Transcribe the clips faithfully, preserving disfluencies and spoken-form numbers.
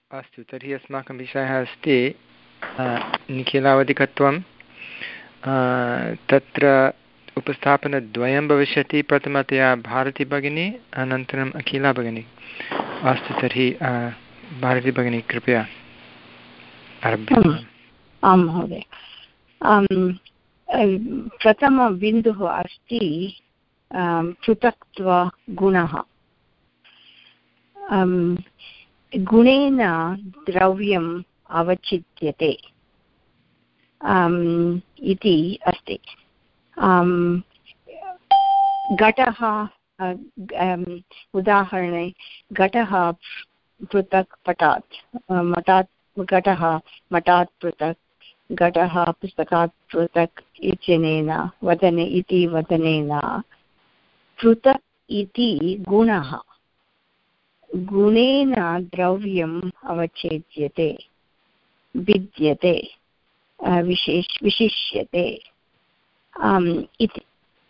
अस्तु, तर्हि अस्माकं विषयः अस्ति निखिलावधिकत्वं। तत्र उपस्थापनद्वयं भविष्यति, प्रथमतया भारती भगिनी, अनन्तरम् अखिला भगिनी। अस्तु, तर्हि भारती भगिनी कृपया आरभ्यताम्। आं महोदय, प्रथमबिन्दुः अस्ति पृथक्त्वगुणः। गुणेन द्रव्यम् अवचित्यते इति अस्ति। घटः, उदाहरणे घटः पृथक् पटात्, मठात् घटः मठात् पृथक्, घटः पुस्तकात् पृथक् इत्यनेन वदने इति वदनेन पृथक् इति गुणः गुणेन द्रव्यम् अवच्छेद्यते, भिद्यते, विशेष विशिष्यते इति।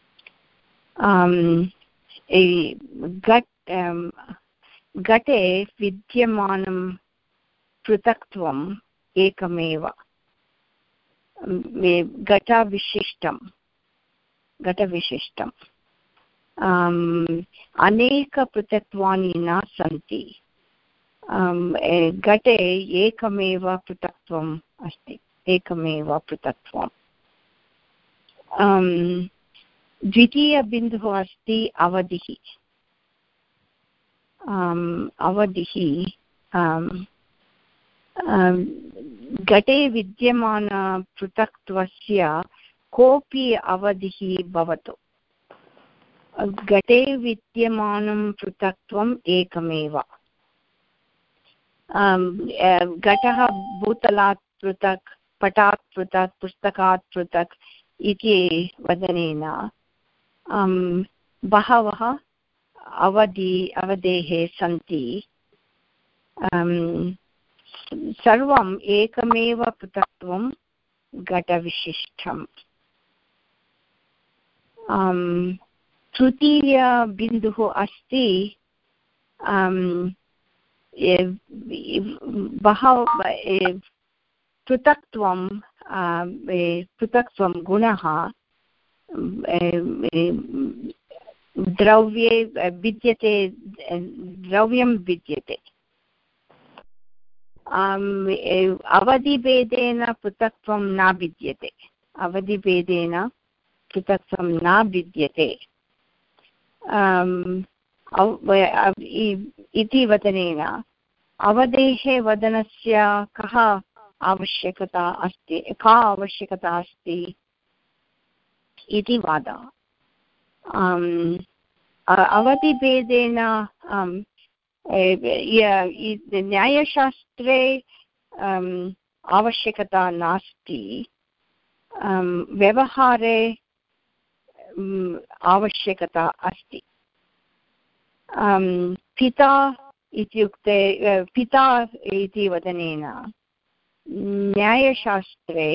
घटे विद्यमानं पृथक्त्वम् एकमेव, घटविशिष्टं घटविशिष्टम् अनेकपृथक्त्वानि न सन्ति। घटे एकमेव पृथक्त्वम् अस्ति, एकमेव पृथक्त्वम्। द्वितीयबिन्दुः अस्ति अवधिः। अवधिः घटे विद्यमानपृथक्त्वस्य कोऽपि अवधिः भवतु, घटे विद्यमानं पृथक्त्वम् एकमेव। घटः भूतलात् पृथक्, पटात् पृथक्, पुस्तकात् पृथक् इति वदनेन बहवः अवधि अवधेः सन्ति। सर्वम् एकमेव पृथक्त्वं घटविशिष्टम्। तृतीयबिन्दुः अस्ति बहव पृथक्त्वं पृथक्त्वं गुणः द्रव्ये भिद्यते, द्रव्यं भिद्यते। अवधिभेदेन पृथक्त्वं न भिद्यते, अवधिभेदेन पृथक्त्वं न भिद्यते इति वदनेन अवधेः वदनस्य कः आवश्यकता अस्ति, का आवश्यकता अस्ति इति वादः। अवधिभेदेन न्यायशास्त्रे आवश्यकता नास्ति, व्यवहारे आवश्यकता अस्ति। पिता इत्युक्ते पिता इति वदनेन न्यायशास्त्रे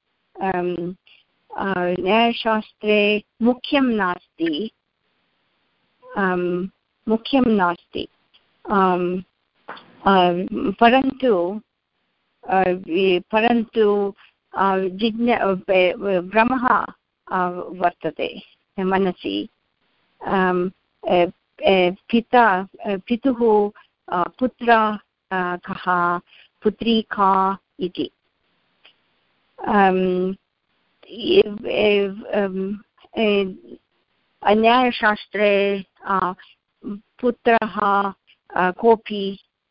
न्यायशास्त्रे मुख्यं नास्ति, मुख्यं नास्ति, परन्तु परन्तु जिज्ञा भ्रमः वर्तते मनसि। पिता पितुः पुत्र कः, पुत्री का इति। न्यायशास्त्रे पुत्रः कोऽपि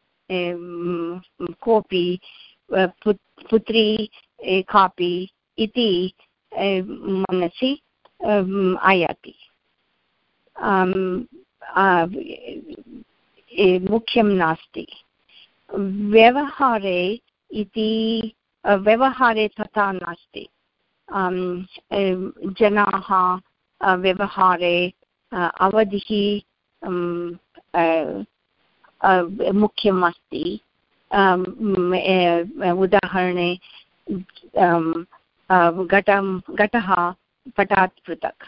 कोऽपि पुत्री कापि इति मनसि आयाति। मुख्यं नास्ति। व्यवहारे इति व्यवहारे तथा नास्ति। जनाः व्यवहारे अवधिः मुख्यम् अस्ति। उदाहरणे घटं घटः पटात् पृथक्,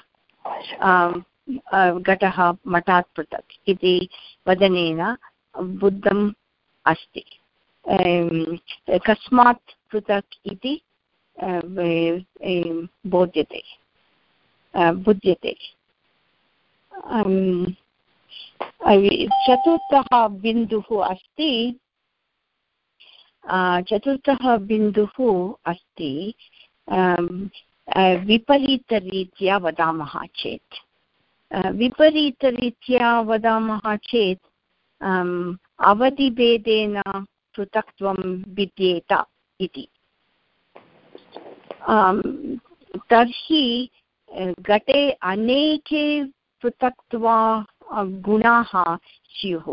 घटः मठात् पृथक् इति वदनेन बुद्धम् अस्ति। कस्मात् पृथक् इति बोध्यते बुध्यते। चतुर्थः बिन्दुः अस्ति चतुर्थः बिन्दुः अस्ति विपरीतरीत्या वदामः चेत् विपरीतरीत्या वदामः चेत् अवधिभेदेन पृथक्त्वं विद्येत इति। तर्हि घटे अनेके पृथक्त्वा गुणाः स्युः।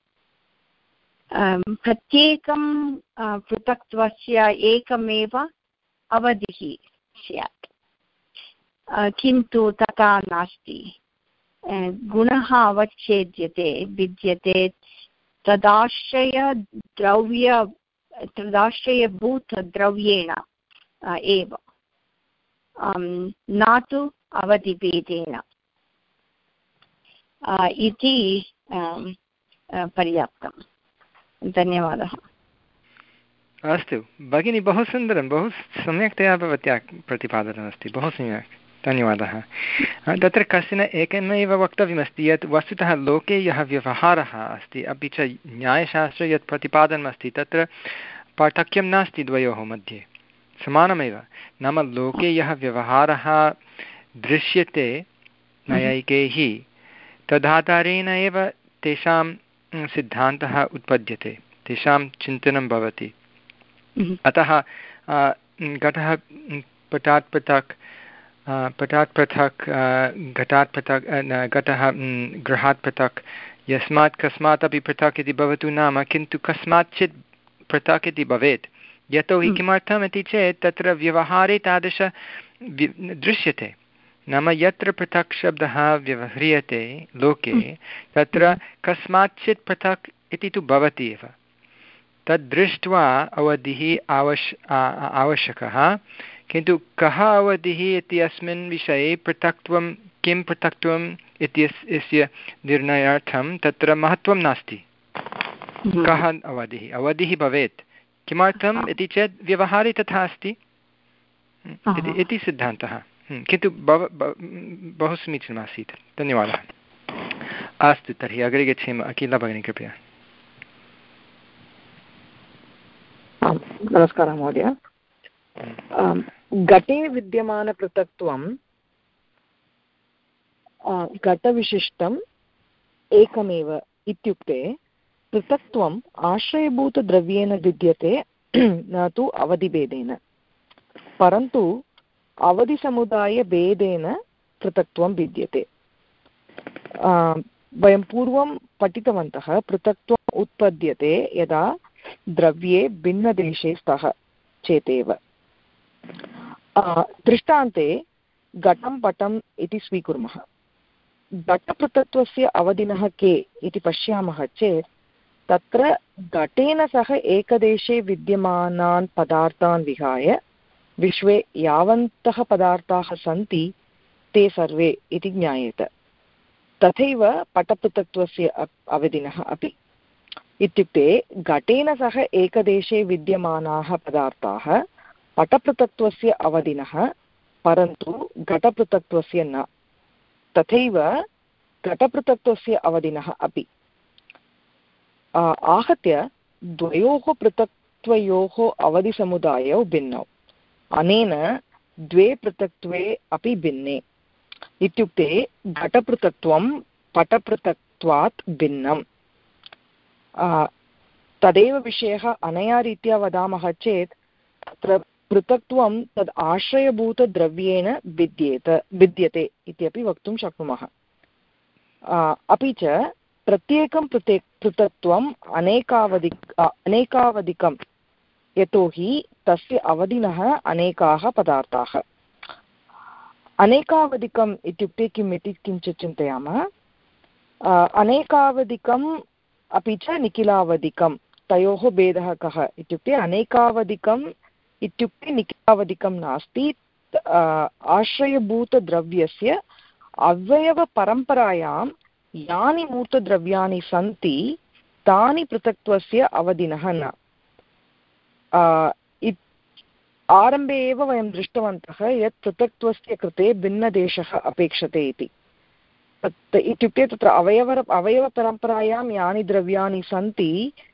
प्रत्येकं पृथक्त्वस्य एकमेव अवधिः स्यात्, किन्तु तथा नास्ति। गुणः अवच्छेद्यते भिद्यते तदाश्रय द्रव्य तदाश्रयभूतद्रव्येण एव, न तु अवधिभेदेन इति पर्याप्तं। धन्यवादः। अस्तु भगिनी, बहु सुन्दरं, बहु सम्यक्तया भवत्या प्रतिपादनमस्ति, बहु सम्यक्, धन्यवादः। तत्र कश्चन एकमेव वक्तव्यमस्ति यत् वस्तुतः लोके यः व्यवहारः अस्ति अपि च न्यायशास्त्रे यत् प्रतिपादनमस्ति तत्र पार्थक्यं नास्ति द्वयोः मध्ये, समानमेव। नाम लोके यः व्यवहारः दृश्यते नैयायिकैः तदाधारेण एव तेषां सिद्धान्तः उत्पद्यते, तेषां चिन्तनं भवति। अतः घटः पटात् पृथक् पटात् पृथक् घटात् पृथक् घटः गृहात् पृथक् यस्मात् कस्मात् अपि पृथक् इति भवतु नाम, किन्तु कस्माच्चित् पृथक् इति भवेत्। यतोहि किमर्थम् इति चेत् तत्र व्यवहारे तादृश दृश्यते। नाम यत्र पृथक् शब्दः व्यवह्रियते लोके तत्र कस्माच्चित् पृथक् इति तु भवति एव। तद् दृष्ट्वा अवधिः आवश् आवश्यकः, किन्तु कः अवधिः इत्यस्मिन् विषये पृथक्त्वं किं पृथक्त्वम् इत्यस्य निर्णयार्थं तत्र महत्त्वं नास्ति। कः अवधिः अवधिः भवेत्, किमर्थम् इति चेत् व्यवहारे तथा अस्ति इति सिद्धान्तः। किन्तु बव बहु समीचीनमासीत्, धन्यवादः। अस्तु तर्हि अग्रे गच्छेम। अखिला भगिनी कृपया। नमस्कारः महोदय। घटे विद्यमानपृथक्त्वं घटविशिष्टम् एकमेव इत्युक्ते पृथक्त्वम् आश्रयभूतद्रव्येन विद्यते, न तु अवधिभेदेन। परन्तु अवधिसमुदायभेदेन पृथक्त्वं विद्यते। वयं पूर्वं पठितवन्तः पृथक्त्वम् उत्पद्यते यदा द्रव्ये भिन्नदेशे स्तः चेतेव। दृष्टान्ते घटं पटम् इति स्वीकुर्मः। घटपृथक्त्वस्य अवधिनः के इति पश्यामः चेत् तत्र घटेन सह एकदेशे विद्यमानान् पदार्थान् विहाय विश्वे यावन्तः पदार्थाः सन्ति ते सर्वे इति ज्ञायेत। तथैव पटपृथक्त्वस्य अवधिनः अपि, इत्युक्ते घटेन सह एकदेशे विद्यमानाः पदार्थाः पटपृथक्त्वस्य अवधिनः, परन्तु घटपृथक्त्वस्य न। तथैव घटपृथक्त्वस्य अवधिनः अपि। आहत्य द्वयोः पृथक्त्वयोः अवधिसमुदायौ भिन्नौ। अनेन द्वे पृथक्त्वे अपि भिन्ने, इत्युक्ते घटपृथक्त्वं पटपृथक्त्वात् भिन्नम्। तदेव विषयः अनया रीत्या वदामः चेत् तत्र पृथक्त्वं तद् आश्रयभूतद्रव्येण भिद्येत भिद्यते इत्यपि वक्तुं शक्नुमः। अपि च प्रत्येकं पृथक् पृथक्त्वम् अनेकावधिक अनेकावधिकं, यतोहि तस्य अवधिनः अनेकाः पदार्थाः। अनेकावधिकम् इत्युक्ते किम् इति किञ्चित् चिन्तयामः। अनेकावधिकम् अपि च निखिलावधिकं, तयोः भेदः कः इत्युक्ते अनेकावधिकम् इत्युक्ते निखिलावधिकं नास्ति। आश्रयभूतद्रव्यस्य अवयवपरम्परायां यानि मूर्तद्रव्याणि सन्ति तानि पृथक्त्वस्य अवधिनः न। आरम्भे एव वयं दृष्टवन्तः यत् पृथक्त्वस्य कृते भिन्नदेशः अपेक्षते इति। तत् इत्युक्ते तत्र अवयव अवयवपरम्परायां यानि द्रव्याणि सन्ति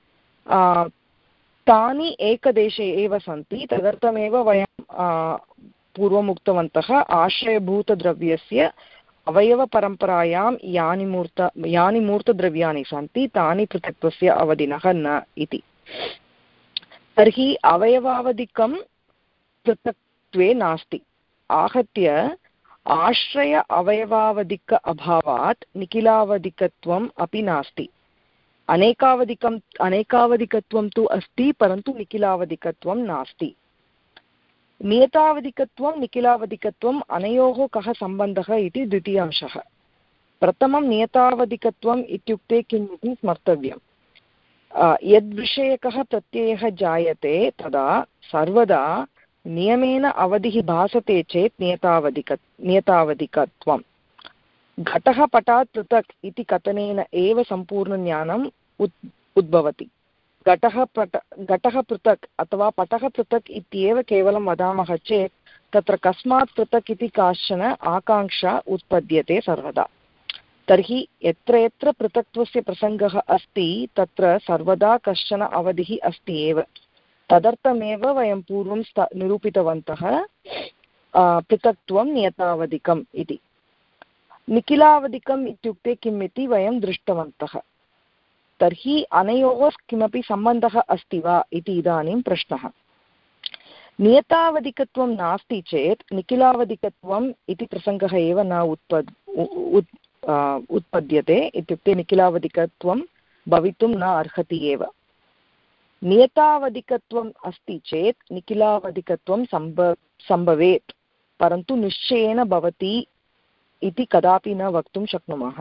तानि एकदेशे एव सन्ति। तदर्थमेव वयं पूर्वम् उक्तवन्तः आश्रयभूतद्रव्यस्य अवयवपरम्परायां यानि मूर्त यानि मूर्तद्रव्याणि सन्ति तानि पृथक्त्वस्य अवधिनः न इति। तर्हि अवयवावधिकं पृथक्त्वे नास्ति। आहत्य आश्रय अवयवावधिक अभावात् निखिलावधिकत्वम् अपि नास्ति। अनेकावधिकम् अनेकावधिकत्वं तु अस्ति, परन्तु निखिलावधिकत्वं नास्ति। नियतावधिकत्वं निखिलावधिकत्वम् अनयोः कः सम्बन्धः इति द्वितीयांशः। प्रथमं नियतावधिकत्वम् इत्युक्ते किम् इति स्मर्तव्यम्। यद्विषयकः प्रत्ययः जायते तदा सर्वदा नियमेन अवधिः भासते चेत् नियतावधिक नियतावधिकत्वं। घटः पटात् पृथक् इति कथनेन एव सम्पूर्णज्ञानम् उद् उद्भवति। घटः पट घटः पृथक् अथवा पटः पृथक् इत्येव केवलं वदामः चेत् तत्र कस्मात् पृथक् इति काश्चन आकाङ्क्षा उत्पद्यते सर्वदा। तर्हि यत्र यत्र पृथक्त्वस्य प्रसङ्गः अस्ति तत्र सर्वदा कश्चन अवधिः अस्ति एव। तदर्थमेव वयं पूर्वं निरूपितवन्तः पृथक्त्वं नियतावधिकम् इति। निखिलावधिकम् इत्युक्ते किम् इति वयं दृष्टवन्तः। तर्हि अनयोः किमपि सम्बन्धः अस्ति वा इति इदानीं प्रश्नः। नियतावधिकत्वं नास्ति चेत् निखिलावधिकत्वम् इति प्रसङ्गः एव न उत्पद् उत्पद्यते। इत्युक्ते निखिलावधिकत्वं भवितुं न अर्हति एव। नियतावधिकत्वम् अस्ति चेत् निखिलावधिकत्वं सम्भ सम्भवेत्, परन्तु निश्चयेन भवति इति कदापि न वक्तुं शक्नुमः।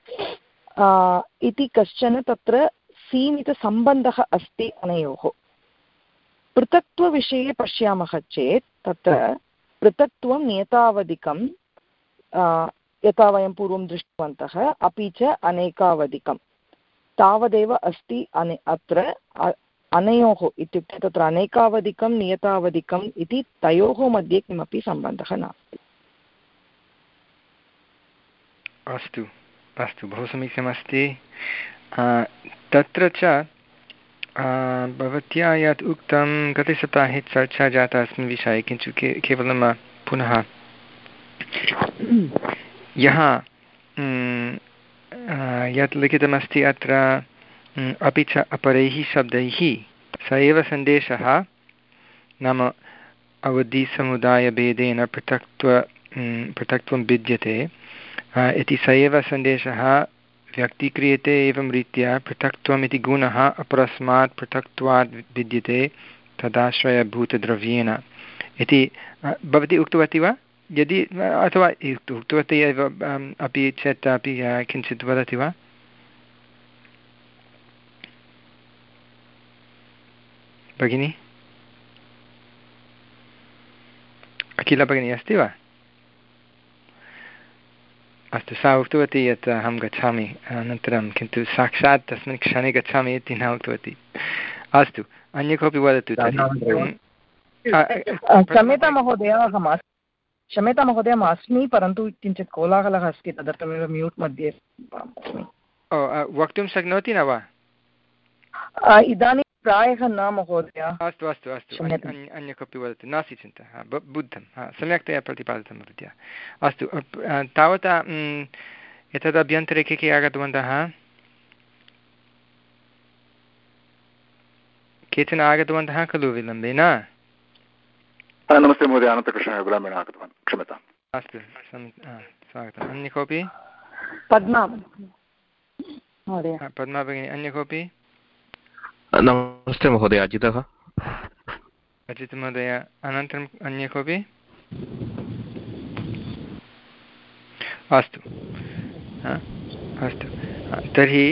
इति कश्चन तत्र सीमितसम्बन्धः अस्ति अनयोः। पृथक्त्वविषये पश्यामः चेत् तत्र पृथक्त्वं नियतावधिकं यथा वयं पूर्वं दृष्टवन्तः, अपि च अनेकावधिकं तावदेव अस्ति। अने अत्र अनयोः इत्युक्ते तत्र अनेकावधिकं नियतावधिकम् इति तयोः मध्ये किमपि सम्बन्धः नास्ति। अस्तु अस्तु, बहु समीचीनमस्ति। तत्र च भवत्या यत् उक्तं गते सप्ताहे चर्चा जाता अस्मिन् विषये, किञ्चित् के केवलं पुनः यः यत् लिखितमस्ति अत्र अपि च अपरैः शब्दैः स एव सन्देशः, नाम अवधिसमुदायभेदेन पृथक्त्व पृथक्त्वं भिद्यते इति स एव सन्देशः व्यक्तीक्रियते। एवं रीत्या पृथक्त्वम् इति गुणः अपरस्मात् पृथक्त्वात् भिद्यते तदाश्रयभूतद्रव्येण इति भवती उक्तवती वा? यदि अथवा उक्तवती एव अपि चेत् अपि किञ्चित् वदति वा? भगिनी, अखिला भगिनी अस्ति वा? अस्तु, सा उक्तवती यत् अहं गच्छामि अनन्तरं, किन्तु साक्षात् तस्मिन् क्षणे गच्छामि इति न उक्तवती। अस्तु, अन्य कोऽपि वदतु। क्षम्यतां महोदय, अहम् क्षम्यतां महोदय, अहम् अस्मि, परन्तु किञ्चित् कोलाहलः अस्ति, तदर्थमेव म्यूट् मध्ये अस्मि। ओ, वक्तुं शक्नोति न वा? इदानीं प्रायः न महोदय। अस्तु अस्तु अस्तु, अन्य कोऽपि वदतु, नास्ति चिन्ता, बुद्धं, सम्यक्तया प्रतिपादितं भवत्या। अस्तु, तावता एतदभ्यन्तरे के के आगतवन्तः? केचन आगतवन्तः खलु विलम्बेन? नमस्ते महोदय, अनन्तकृष्णः विलम्बेन आगतवान्, क्षम्यताम्। अस्तु, स्वागतम्। अन्य कोऽपि? पद्मा महोदय। पद्मा भगिनी, अन्य कोऽपि? नमस्ते महोदय, अजितः। अजित् महोदय, अनन्तरम् अन्य कोऽपि? अस्तु अस्तु, तर्हि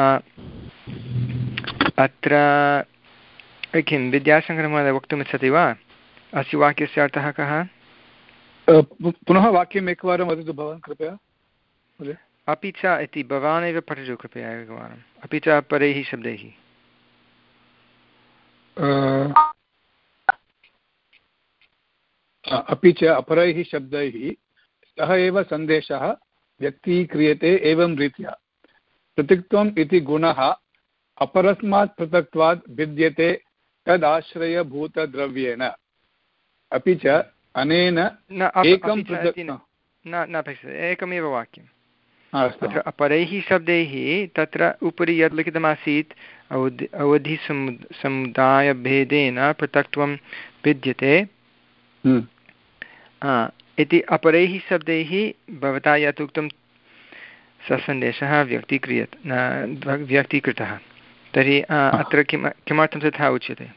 अत्र किं विद्याशङ्करमहोदय वक्तुमिच्छति वा? अस्य वाक्यस्य अर्थः कः? पुनः वाक्यम् एकवारं वदतु भवान्, कृपया। अपि च इति भवान् एव पठतु कृपया एकवारम्। अपि च परैः शब्दैः। अपि च अपरैः शब्दैः सः एव सन्देशः व्यक्तीक्रियते एवं रीत्या पृथक्त्वम् इति गुणः अपरस्मात् पृथक्त्वात् भिद्यते तदाश्रयभूतद्रव्येण अपि च अनेन एकं पृथक् न अपेक्षते एकमेव वाक्यं तत्र अपरैः शब्दैः तत्र उपरि यद् लिखितमासीत् अवधि अवधिसमु समुदायभेदेन पृथक्त्वं भिद्यते इति अपरैः शब्दैः भवता यत् उक्तं ससन्देशः व्यक्तीक्रियते व्यक्तीकृतः तर्हि अत्र किम् किमर्थं तथा उच्यते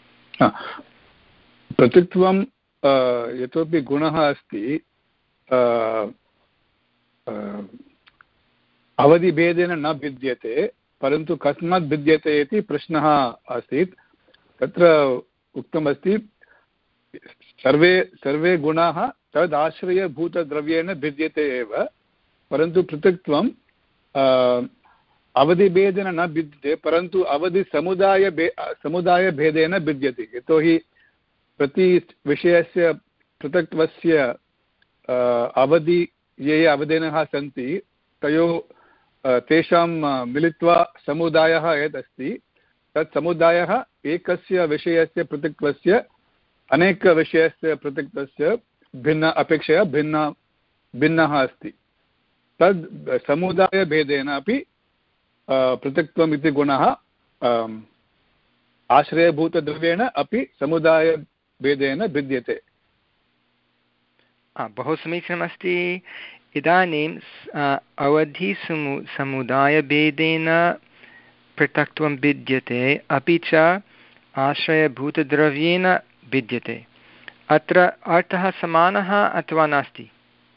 पृथक्त्वं यतोपि गुणः अस्ति अवधिभेदेन न भिद्यते परन्तु कस्मात् भिद्यते इति प्रश्नः आसीत् तत्र उक्तमस्ति सर्वे सर्वे गुणाः तदाश्रयभूतद्रव्येण भिद्यते एव परन्तु पृथक्त्वं अवधिभेदेन न भिद्यते परन्तु अवधिसमुदायभे समुदायभेदेन भिद्यते यतोहि प्रति विषयस्य पृथक्त्वस्य अवधि ये ये अवधिनः सन्ति तयोः तेषां मिलित्वा समुदायः यत् अस्ति तत् समुदायः एकस्य विषयस्य पृथक्त्वस्य अनेकविषयस्य पृथक्त्वस्य भिन्न अपेक्षया भिन्न भिन्नः अस्ति तद् समुदायभेदेन अपि पृथक्त्वम् इति गुणः आश्रयभूतद्रव्येण अपि समुदायभेदेन भिद्यते बहु समीचीनमस्ति इदानीं अवधिसमु समुदायभेदेन पृथक्त्वं भिद्यते अपि च आश्रयभूतद्रव्येन भिद्यते अत्र अर्थः समानः अथवा नास्ति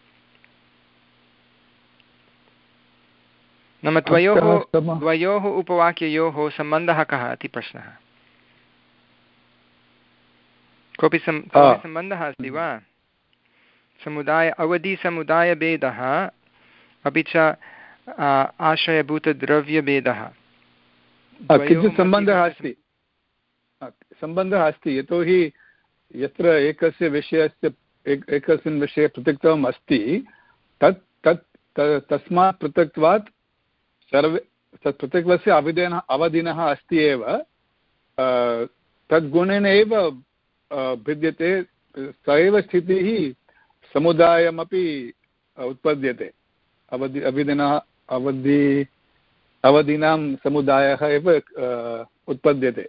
नाम द्वयोः द्वयोः उपवाक्ययोः सम्बन्धः कः इति प्रश्नः कोऽपि सम् कोऽपि सम्बन्धः अस्ति वा समुदाय अवधिसमुदायभेदः अपि च आश्रयभूतद्रव्यभेदः किञ्चित् सम्बन्धः अस्ति सम्बन्धः अस्ति यतोहि यत्र एकस्य विषयस्य एकस्मिन् विषये पृथक्त्वम् अस्ति तत् तत् तस्मात् पृथक्त्वात् सर्वे तत् पृथक्त्वस्य अवधिनः अवधिनः अस्ति एव तद्गुणेन एव भिद्यते स एव स्थितिः समुदायमपि उत्पद्यते अवधि अवधिनः अवधि अवधीनां समुदायः एव उत्पद्यते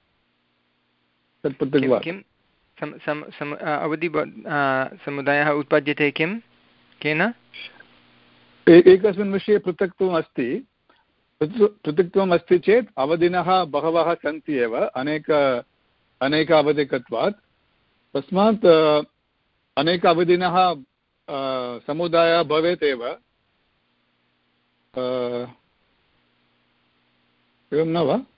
तत् पृथक्त्वात् किं अवधि समुदायः उत्पद्यते किं केन एकस्मिन् विषये पृथक्त्वम् अस्ति पृथक्त्वम् अस्ति चेत् अवधिनः बहवः सन्ति एव अनेक अनेक अवधिकत्वात् तस्मात् अनेक अवधिनः समुदायः भवेत् एव एवं न वा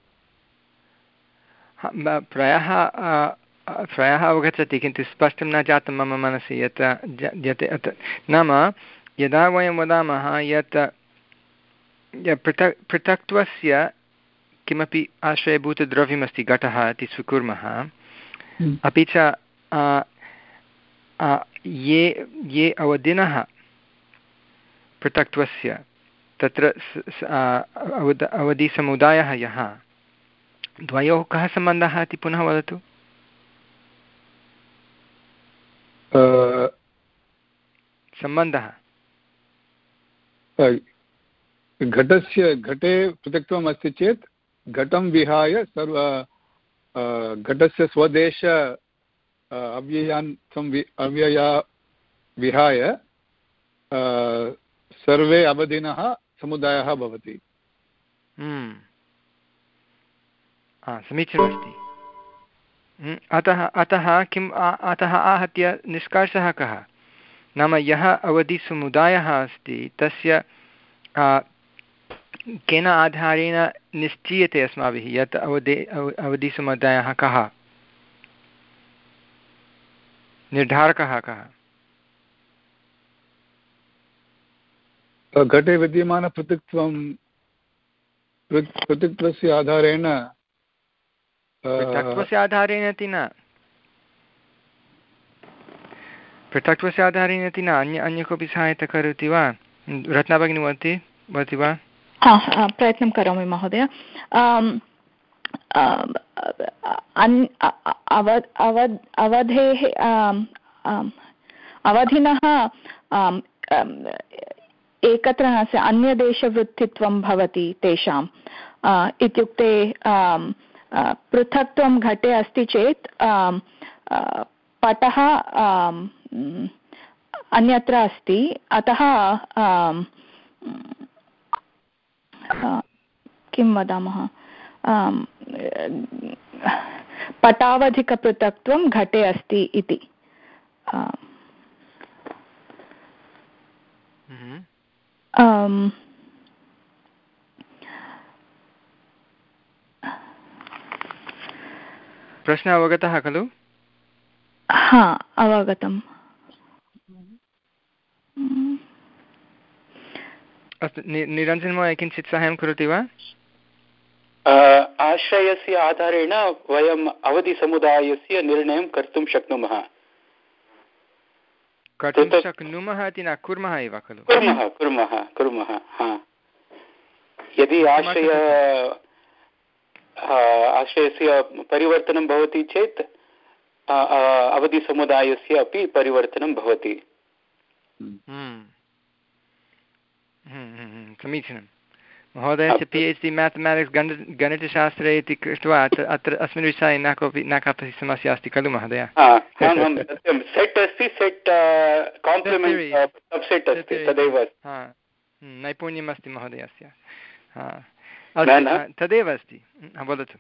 प्रायः प्रायः अवगच्छति किन्तु स्पष्टं न जातं मम मनसि यत् यत् नाम यदा वयं वदामः यत् पृथक् पृथक्त्वस्य किमपि आश्रयभूतद्रव्यमस्ति घटः इति स्वीकुर्मः अपि च ये ये अवधिनः पृथक्त्वस्य तत्र अवध अवधिसमुदायः यः द्वयोः कः सम्बन्धः इति पुनः वदतु सम्बन्धः घटस्य घटे पृथक्त्वम् अस्ति चेत् घटं विहाय सर्व घटस्य स्वदेश अव्ययान् अव्यया विहाय सर्वे अवधिनः समुदायः भवति समीचीनमस्ति अतः अतः किम् अतः आहत्य निष्कर्षः कः नाम यः अवधिसमुदायः अस्ति तस्य केन आधारेण निश्चीयते अस्माभिः यत् अवधि अवधिसमुदायः कः निर्धारकः कः घटे विद्यमानपृथक्त्वं पृथक्त्वस्य आधारेण पृथक्त्वस्य आधारेण इति न पृथक्त्वस्य आधारेण इति न, अन्य अन्य कोऽपि सहायता करोति वा? रत्ना भगिनी वदति वदति वा? प्रयत्नं करोमि महोदय। अवधेः अवधिनः एकत्र नास्ति, अन्यदेशवृत्तित्वं भवति तेषाम्। इत्युक्ते पृथक्त्वं घटे अस्ति चेत् पटः अन्यत्र अस्ति, अतः किं वदामः, पटावधिकपृथक्त्वं घटे अस्ति इति। प्रश्नः अवगतः खलु? हा, अवगतम्। अस्तु, निरञ्जनमहोदय किञ्चित् साहाय्यं करोति वा? आश्रयस्य आधारेण वयम् अवधिसमुदायस्य निर्णयं कर्तुं शक्नुमः। कर्तुं शक्नुमः इति न, कुर्मः एव खलु? कुर्मः कुर्मः कुर्मः हा। यदि आश्रय आश्रयस्य परिवर्तनं भवति चेत् अवधिसमुदायस्य अपि परिवर्तनं भवति। समीचीनं। महोदयस्य पि एच् डि मेथमेटिक्स् गण गणितशास्त्रे इति कृत्वा अत्र अस्मिन् विषये न कोऽपि न कापि समस्या अस्ति खलु महोदय? सेट् अस्ति, सेट् काम्प्लिमेण्ट् सब्सेट् अस्ति, तदेव नैपुण्यम् अस्ति महोदयस्य। तदेव अस्ति, वदतु।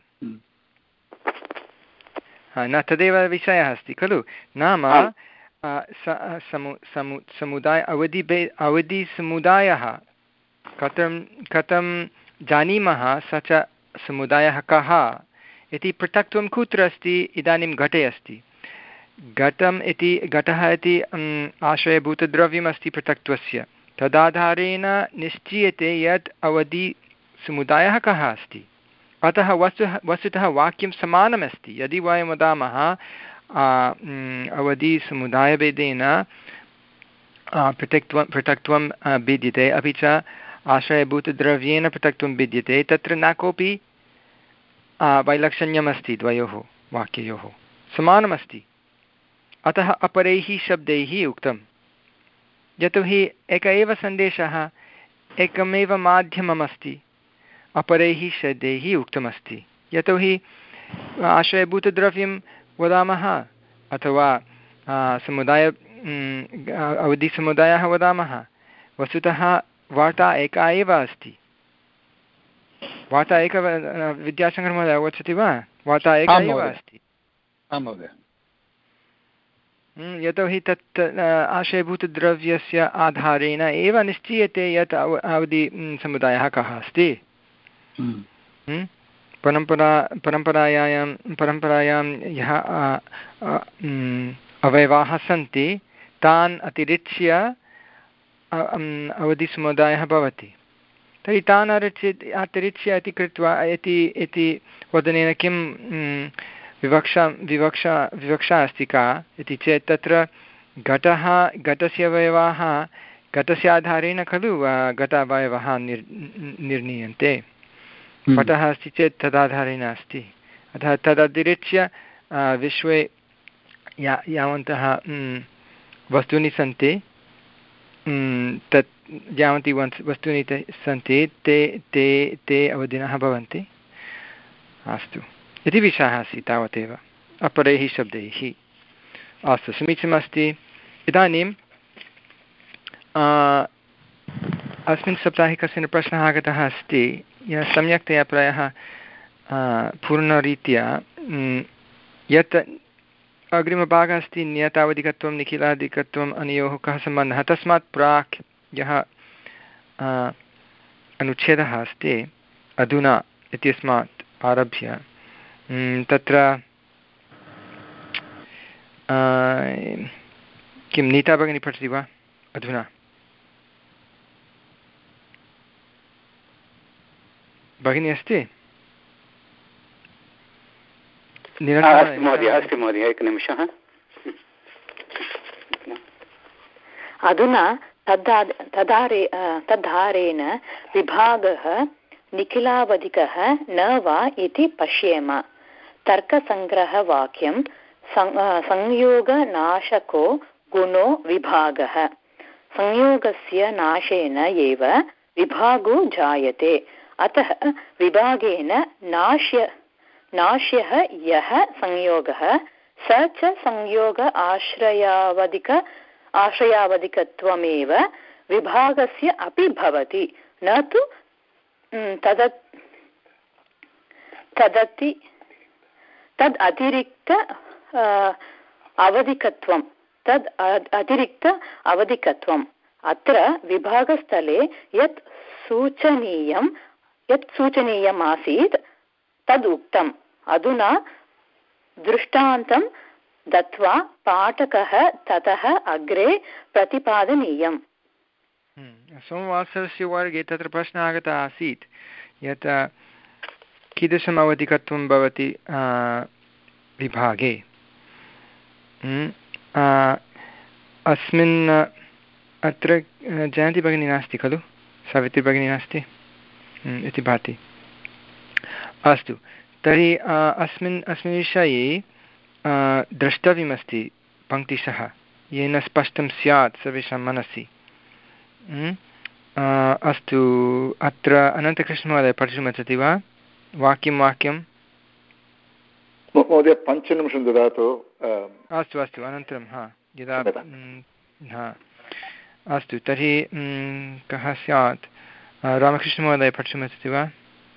न, तदेव विषयः अस्ति खलु, नाम समु समु समुदाय अवधि बे अवधिसमुदायः कथं कथं जानीमः स च समुदायः कः इति पृथक्त्वं कुत्र अस्ति? इदानीं घटे अस्ति। घटम् इति घटः इति आश्रयभूतद्रव्यम् अस्ति पृथक्त्वस्य, तदाधारेण निश्चीयते यत् अवधिसमुदायः कः अस्ति। अतः वस्तु वस्तुतः वाक्यं समानमस्ति। यदि वयं वदामः अवधिसमुदायभेदेन पृथक्त्वं पृथक्त्वं भिद्यते, अपि च आश्रयभूतद्रव्येण पृथक्त्वं भिद्यते, तत्र न कोऽपि वैलक्षण्यम् अस्ति, द्वयोः वाक्ययोः समानमस्ति। अतः अपरैः शब्दैः उक्तं, यतोहि एक एव सन्देशः, एकमेव माध्यमम् अस्ति, अपरैः शब्दैः उक्तमस्ति। यतोहि आश्रयभूतद्रव्यं वदामः अथवा समुदाय अवधिसमुदायः वदामः, वस्तुतः वार्ता एका एव अस्ति। वार्ता एक विद्याशङ्करमहोदय अवगच्छति वा? वार्ता एका एव अस्ति। यतोहि तत् आश्रयभूतद्रव्यस्य आधारेण एव निश्चीयते यत् अवधि समुदायः कः अस्ति। परम्परा परम्परायां परम्परायां यः अवयवाः सन्ति तान् अतिरिच्य अवधिसमुदायः भवति। तर्हि तान् अतिरिच्य अतिरिच्य इति कृत्वा इति इति वदनेन किं विवक्षा विवक्षा विवक्षा अस्ति का इति चेत् तत्र घटः घटस्य अवयवाः घटस्य आधारेण खलु घटावयवः निर् निर्णीयन्ते। पटः अस्ति चेत् तदाधारेण अस्ति। अतः तदतिरिच्य विश्वे या यावन्तः वस्तूनि सन्ति तत् यावन्ति वस्तूनि ते सन्ति ते ते ते अवधिनः भवन्ति। अस्तु, इति विषयः अस्ति तावदेव, अपरैः शब्दैः। अस्तु, समीचीनमस्ति। इदानीं अस्मिन् सप्ताहे कश्चन प्रश्नः आगतः अस्ति, यः सम्यक्तया प्रायः पूर्णरीत्या यत् अग्रिमभागः अस्ति नियतावधिकत्वं निखिलाधिकत्वम् अनयोः कः सम्बन्धः, तस्मात् प्राक् यः अनुच्छेदः अस्ति अधुना इत्यस्मात् आरभ्य तत्र किं नीता भगिनी पठति वा अधुना? भगिनी अस्ति? अस्ति महोदय, अस्ति महोदय, एकनिमिषः। अधुना तद्धा तदारे तद्धारेण विभागः निखिलावधिकः न वा इति पश्येम। तर्कसङ्ग्रहवाक्यं संयोगनाशको गुणो विभागः। संयोगस्य नाशेन एव विभागो जायते। अतः विभागेन नाश्य नाश्यः यः संयोगः स च संयोग आश्रयावधिक आश्रयावधिकत्वमेव विभागस्य अपि भवति, न तु तद तदति तद् अतिरिक्त अवधिकत्वं तद् अतिरिक्त अवधिकत्वम्। अत्र विभागस्थले यत् सूचनीयं यत् सूचनीयम् आसीत् तद् उक्तम्। अधुना दृष्टान्तं दत्वा पाठकः ततः अग्रे प्रतिपादनीयम्। सोमवासरस्य वर्गे तत्र प्रश्नः आगतः आसीत् यत् कीदृशम् अवधिकत्वं भवति विभागे। अस्मिन् अत्र जयन्ती भगिनी नास्ति खलु, सावित्री भगिनी नास्ति इति भाति। अस्तु, तर्हि अस्मिन् अस्मिन् विषये द्रष्टव्यमस्ति पङ्क्तिशः, येन स्पष्टं स्यात् सर्वेषां मनसि। अस्तु, अत्र अनन्तकृष्णमहोदय पठितुमिच्छति वा? वाक्यं वाक्यं महोदय पञ्चनिमिषं ददातु। अस्तु अस्तु, अनन्तरं हा यदा हा अस्तु, तर्हि कः स्यात्? रामकृष्णमहोदय पठितुमिच्छति वा?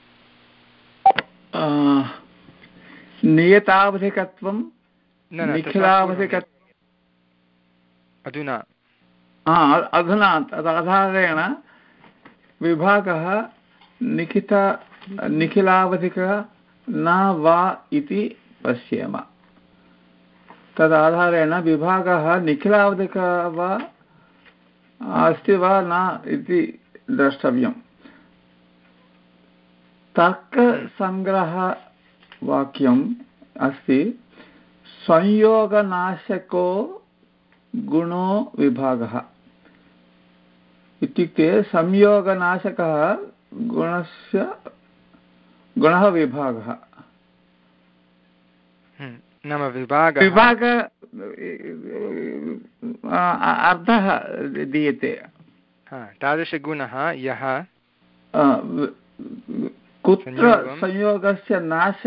नियतावधिकत्वं निखिलावधिकत्वम् अधुना अधुना तदाधारेण विभागः निखित निखिलावधिकः न वा इति पश्येम। तदाधारेण विभागः निखिलावधिकः वा अस्ति वा न इति द्रष्टव्यम्। तर्कसङ्ग्रहवाक्यम् अस्ति संयोगनाशको गुणो विभागः। इत्युक्ते संयोगनाशकः गुणस्य गुणः विभागः। नाम विभाग विभाग अर्थः दीयते। तादृशगुणः यः कुत्र संयोगस्य नाश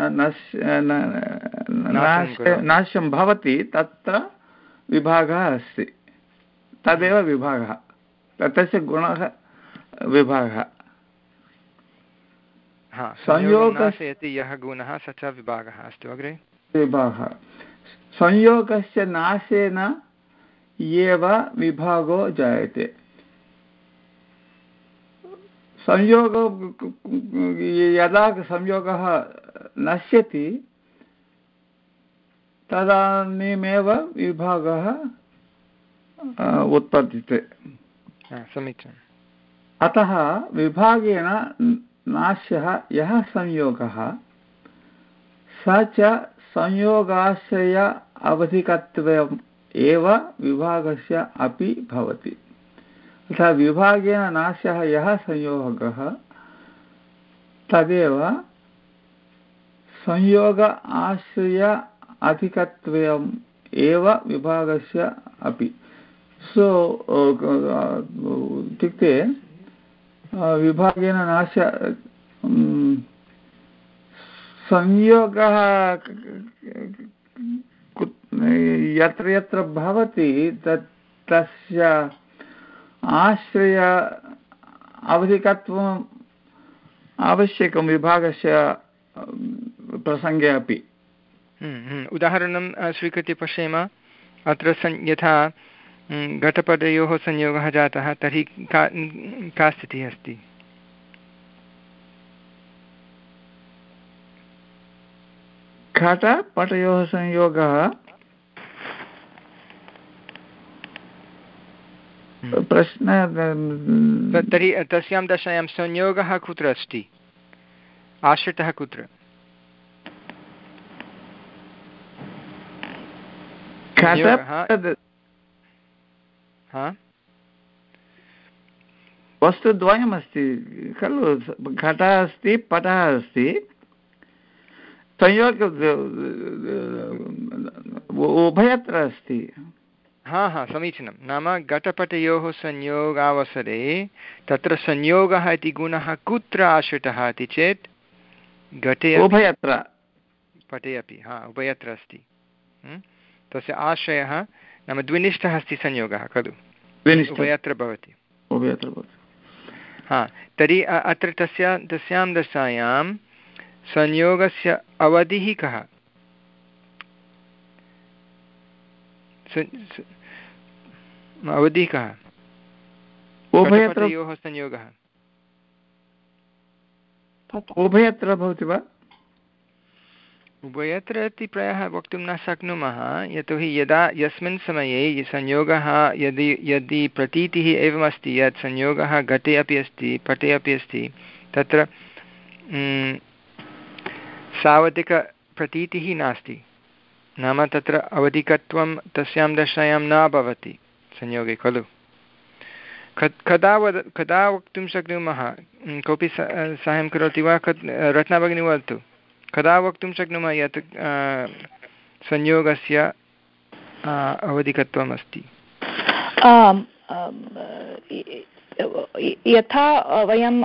नाशं भवति तत्र विभागः अस्ति, तदेव विभागः, तस्य गुणः विभागः। संयोगनाशयति यः गुणः स च विभागः। अस्तु, अग्रे विभागः संयोगस्य नाशेन एव विभागो जायते। संयोग यदा संयोगः नश्यति तदानीमेव विभागः उत्पद्यते। समीचीनम्। अतः विभागेन नाश्यः यः संयोगः स च संयोगाश्रय अवधिकत्वम् एव विभागस्य अपि भवति। अतः विभागेन नाश्यः यः संयोगः तदेव संयोग आश्रय अधिकत्वम् एव विभागस्य अपि। सो इत्युक्ते विभागेन नाश्य संयोगः यत्र यत्र भवति तत् तस्य आश्रय अवधिकत्वम् आवश्यकं विभागस्य प्रसङ्गे अपि। उदाहरणं स्वीकृत्य पश्येम। अत्र सन् यथा घटपटयोः संयोगः जातः, तर्हि का का स्थितिः अस्ति? घटपटयोः संयोगः प्रश्नः, तर्हि तस्यां दशायां संयोगः कुत्र अस्ति? आश्रितः कुत्र? हा वस्तुद्वयमस्ति खलु घटः अस्ति पटः अस्ति संयोग उभयत्र अस्ति हा हा समीचीनं नाम घटपटयोः संयोगावसरे तत्र संयोगः इति गुणः कुत्र आश्रितः इति चेत् घटे उभयत्र पटे अपि हा उभयत्र अस्ति तस्य आश्रयः नाम द्विनिष्ठः अस्ति संयोगः खलु उभयत्र भवति उभयत्र भवति हा तर्हि अत्र तस्य तस्यां दशायां संयोगस्य अवधिः कः अवधिः कः उभयत्रयोः संयोगः उभयत्र भवति वा उभयत्र इति प्रायः वक्तुं न शक्नुमः यतोहि यदा यस्मिन् समये संयोगः यदि यदि प्रतीतिः एवमस्ति यत् संयोगः घटे अपि अस्ति पटे अपि अस्ति तत्र सावधिकप्रतीतिः नास्ति नाम तत्र अवधिकत्वं तस्यां दशायां न भवति संयोगे खलु कदा वद कदा वक्तुं शक्नुमः कोऽपि साहाय्यं करोति वा रत्ना भगिनी वदतु कदा वक्तुं शक्नुमः यत् संयोगस्य अवधिकत्वम् अस्ति यथा वयं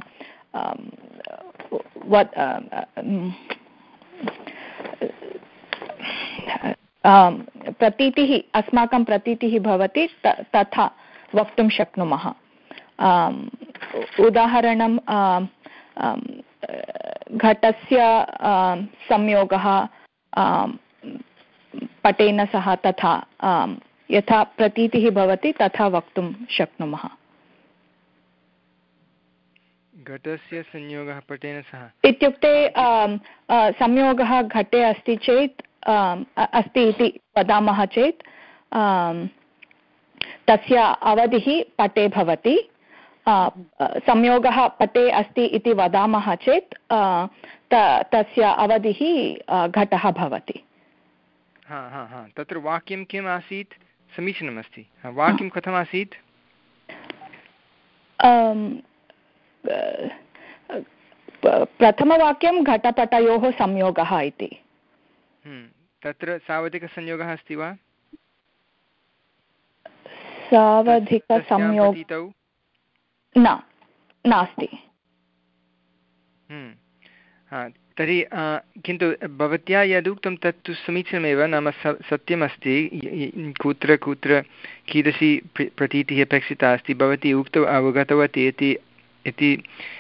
प्रतीतिः अस्माकं प्रतीतिः भवति तथा वक्तुं शक्नुमः उदाहरणं घटस्य संयोगः पटेन सह तथा यथा प्रतीतिः भवति तथा वक्तुं शक्नुमः घटस्य संयोगः पटेन सह इत्युक्ते संयोगः घटे अस्ति चेत् अस्ति इति वदामः चेत् तस्य अवधिः पटे भवति संयोगः पटे अस्ति इति वदामः चेत् तस्य अवधिः घटः भवति हा हा हा तत्र वाक्यं किम् आसीत् समीचीनमस्ति वाक्यं कथमासीत् प्रथमवाक्यं घटपटयोः संयोगः इति तत्र सावधिकसंयोगः अस्ति वा सावधिकसंयोगः न नास्ति तर्हि किन्तु भवत्या यदुक्तं तत्तु समीचीनमेव नाम सत्यमस्ति कुत्र कुत्र कीदृशी प्रतीतिः अपेक्षिता अस्ति भवती उक्तौ अवगतवती इति इति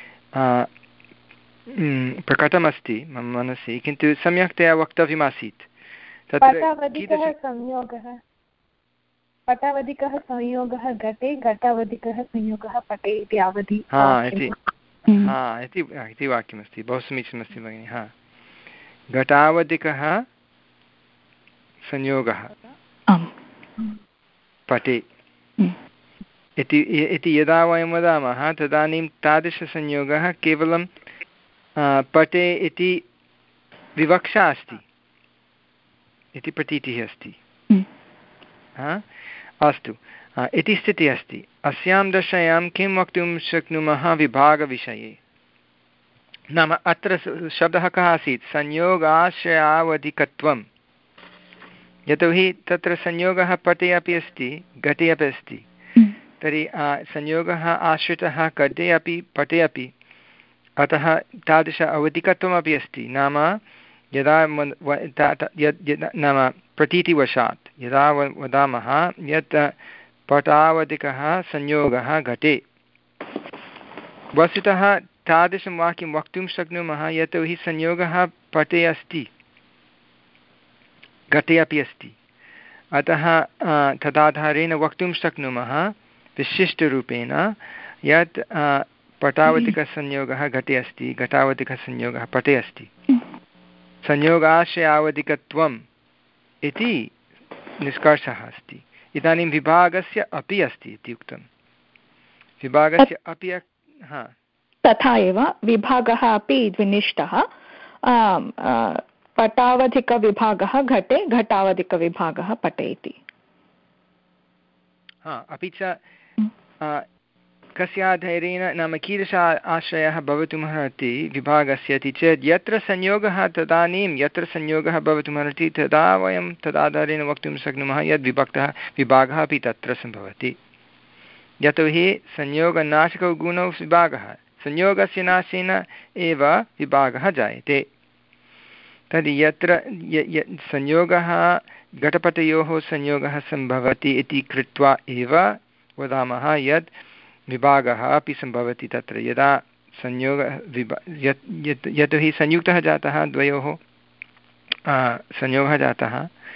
प्रकटमस्ति मम मनसि किन्तु सम्यक्तया वक्तव्यमासीत् पटावधिकः संयोगः पटावधिकः संयोगः घटे घटावधिकः संयोगः पटे इति अवधि इति वाक्यमस्ति बहु समीचीनमस्ति भगिनि हा घटावधिकः संयोगः पटे इति यदा वयं वदामः तदानीं तादृशसंयोगः केवलं पटे इति विवक्षा अस्ति इति प्रतीतिः अस्ति अस्तु इति स्थितिः अस्ति अस्यां दशायां किं वक्तुं शक्नुमः विभागविषये नाम अत्र शब्दः कः आसीत् संयोगाश्रयावधिकत्वं यतोहि तत्र संयोगः पटे अपि अस्ति घटे अपि अस्ति तर्हि संयोगः आश्रितः घटे अपि पटे अपि अतः तादृश अवधिकत्वमपि अस्ति नाम यदा नाम प्रतीतिवशात् यदा वदामः यत् पटावधिकः संयोगः घटे वस्तुतः तादृशं वाक्यं वक्तुं शक्नुमः यतोहि संयोगः पटे अस्ति घटे अपि अस्ति अतः तदाधारेण वक्तुं शक्नुमः विशिष्टरूपेण यत् पटावधिकसंयोगः घटे अस्ति घटावधिकसंयोगः पटे अस्ति संयोगाश्रयावधिकत्वम् इति निष्कर्षः अस्ति इदानीं विभागस्य अपि अस्ति इति उक्तं विभागस्य अपि हा तथा एव विभागः अपि द्विनिष्ठः पटावधिकविभागः घटे घटावधिकविभागः पटे इति हा अपि च कस्य आधारेण नाम कीदृश आश्रयः भवितुमर्हति विभागस्य इति चेत् यत्र संयोगः तदानीं यत्र संयोगः भवितुमर्हति तदा वयं तदाधारेण वक्तुं शक्नुमः यद् विभक्तः विभागः अपि तत्र सम्भवति यतोहि संयोगनाशकौ गुणौ विभागः संयोगस्य नाशेन एव विभागः जायते तद् यत्र संयोगः घटपटयोः संयोगः सम्भवति इति कृत्वा एव वदामः यत् विभागः अपि सम्भवति तत्र यदा संयोगः विभा यत् यतोहि संयुक्तः जातः द्वयोः संयोगः जातः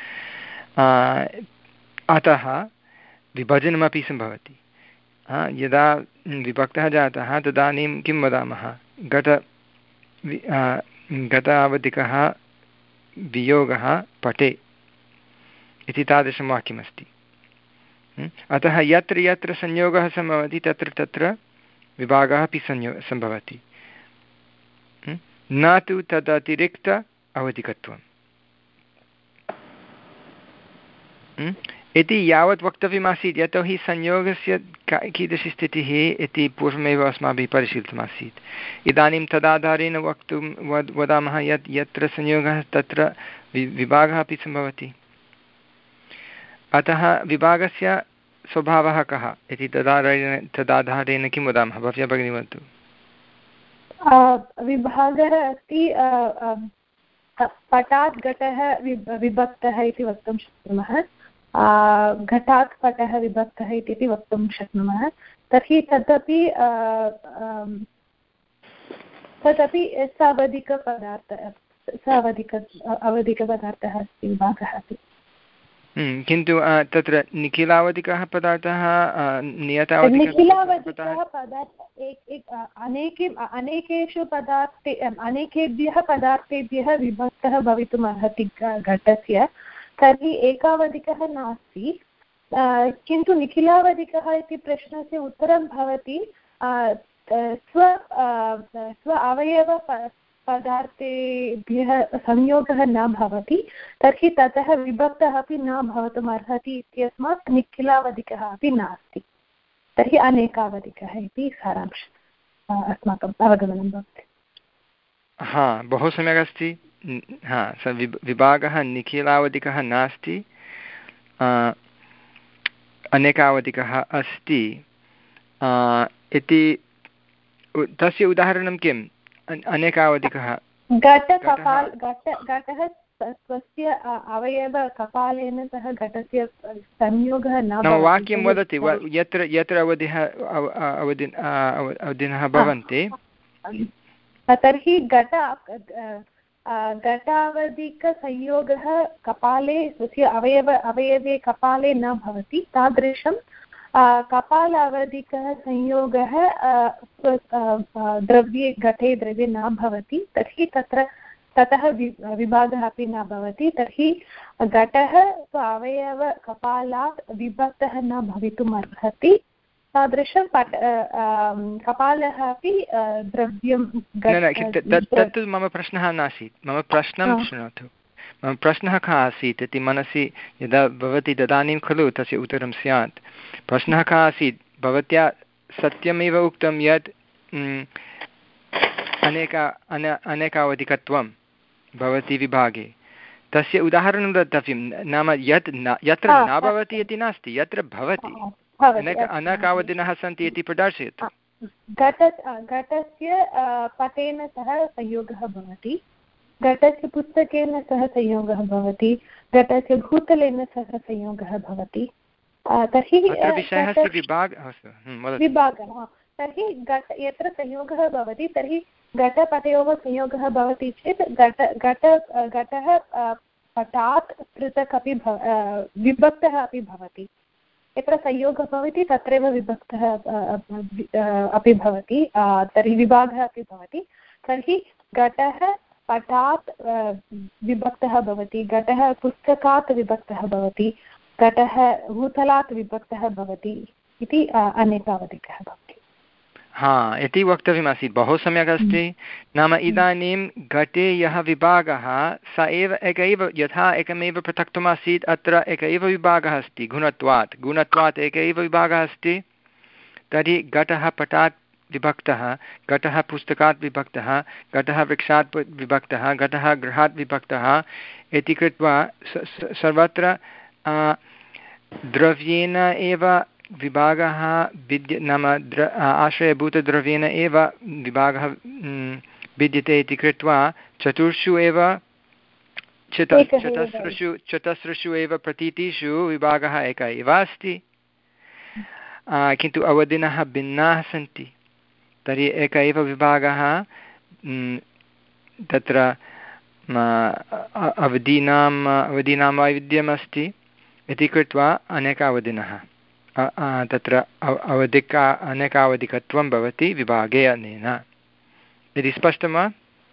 अतः विभजनमपि सम्भवति यदा विभक्तः जातः तदानीं किं वदामः घट घटावधिकः वियोगः पटे इति तादृशं वाक्यमस्ति अतः यत्र यत्र संयोगः सम्भवति तत्र तत्र विभागः अपि संयो सम्भवति न तु तदतिरिक्त अवधिकत्वम् इति यावत् वक्तव्यमासीत् यतोहि संयोगस्य कीदृशी स्थितिः इति पूर्वमेव अस्माभिः परिशीलितमासीत् इदानीं तदाधारेण वक्तुं वद् वदामः यत् यत्र संयोगः तत्र वि विभागः अपि सम्भवति अतः विभागस्य स्वभावः कः इति तदाधारेण तदाधारेण किं वदामः भवत्या भगिनी वदतु विभागः अस्ति पटात् घटः विभक्तः इति वक्तुं शक्नुमः घटात् पटः विभक्तः इति वक्तुं शक्नुमः तर्हि तदपि तदपि सावधिकपदार्थः सावधिक अवधिकपदार्थः अस्ति विभागः अपि किन्तु तत्र निखिलावधिकः पदार्थः निखिलावधिकः पदार्थः अनेके अनेकेषु पदार्थे अनेकेभ्यः पदार्थेभ्यः विभक्तः भवितुम् अर्हति घटस्य तर्हि एकावधिकः नास्ति किन्तु निखिलावधिकः इति प्रश्नस्य उत्तरं भवति स्व स्व अवयव पदार्थेभ्यः संयोगः न भवति तर्हि ततः विभक्तः अपि न भवितुम् अर्हति इत्यस्मात् निखिलावधिकः अपि नास्ति तर्हि अनेकावधिकः इति सारांशः अस्माकम् अवगमनं भवति हा बहु सम्यक् अस्ति हा स विभागः निखिलावधिकः नास्ति अनेकावधिकः अस्ति इति तस्य उदाहरणं किम् अनेकावधिकः घटकपाल घट घटः स्वस्य अवयव कपालेन सह घटस्य संयोगः न वाक्यं वदति यत्र यत्र अवधिः अवधि अवधिनः भवन्ति तर्हि घट घटावधिकसंयोगः कपाले स्वस्य अवयव अवयवे कपाले न भवति तादृशं कपालावधिकः संयोगः द्रव्ये घटे द्रव्ये न भवति तर्हि तत्र ततः विभागः अपि न भवति तर्हि घटः अवयव कपालात् विभक्तः न भवितुम् अर्हति तादृशं पट कपालः अपि द्रव्यं तत्तु मम प्रश्नः नासीत् मम प्रश्नं शृणोतु मम प्रश्नः कः आसीत् इति मनसि यदा भवति तदानीं खलु तस्य उत्तरं स्यात् प्रश्नः कः आसीत् भवत्या सत्यमेव उक्तं यत् अनेका अन अनेकावधिकत्वं भवति विभागे तस्य उदाहरणं दातव्यं नाम यत् न यत्र न भवति इति नास्ति यत्र भवति अनेक अनेकावधिनः सन्ति इति प्रदर्शयतु घट घटस्य पटेन सह संयोगः भवति घटस्य पुस्तकेन सह संयोगः भवति घटस्य भूतलेन सह संयोगः भवति तर्हि विभागः तर्हि घट यत्र संयोगः भवति तर्हि घटपटयोः संयोगः भवति चेत् घट घट घटः पटात् पृथक् अपि विभक्तः अपि भवति यत्र संयोगः भवति तत्रैव विभक्तः अपि भवति तर्हि विभागः अपि भवति तर्हि घटः पटात् विभक्तः भवति घटः पुस्तकात् विभक्तः भवति घटः भूतलात् विभक्तः भवति इति अनेकावधिकः भवति हा इति वक्तव्यमासीत्। बहु सम्यक् अस्ति। नाम इदानीं घटे यः विभागः स एव एक एव यथा एकमेव पृथक्त्वमासीत् अत्र एक एव विभागः अस्ति गुणत्वात् गुणत्वात् एक एव विभागः अस्ति। तर्हि घटः पटात् विभक्तः, घटः पुस्तकात् विभक्तः, घटः वृक्षात् विभक्तः, घटः गृहात् विभक्तः इति कृत्वा सर्वत्र द्रव्येन एव विभागः विद्य नाम द्र आश्रयभूतद्रव्येण एव विभागः विद्यते इति कृत्वा चतुर्षु एव चत चतस्रषु चतस्रषु एव प्रतीतिषु विभागः एकः एव अस्ति, किन्तु अवधिनः भिन्नाः सन्ति। तर्हि एकः एव विभागः तत्र अवधीनाम् अवधीनां वैविध्यमस्ति इति कृत्वा अनेकावधिनः तत्र अवधिका अनेकावधिकत्वं भवति विभागे अनेन। यदि स्पष्टं वा?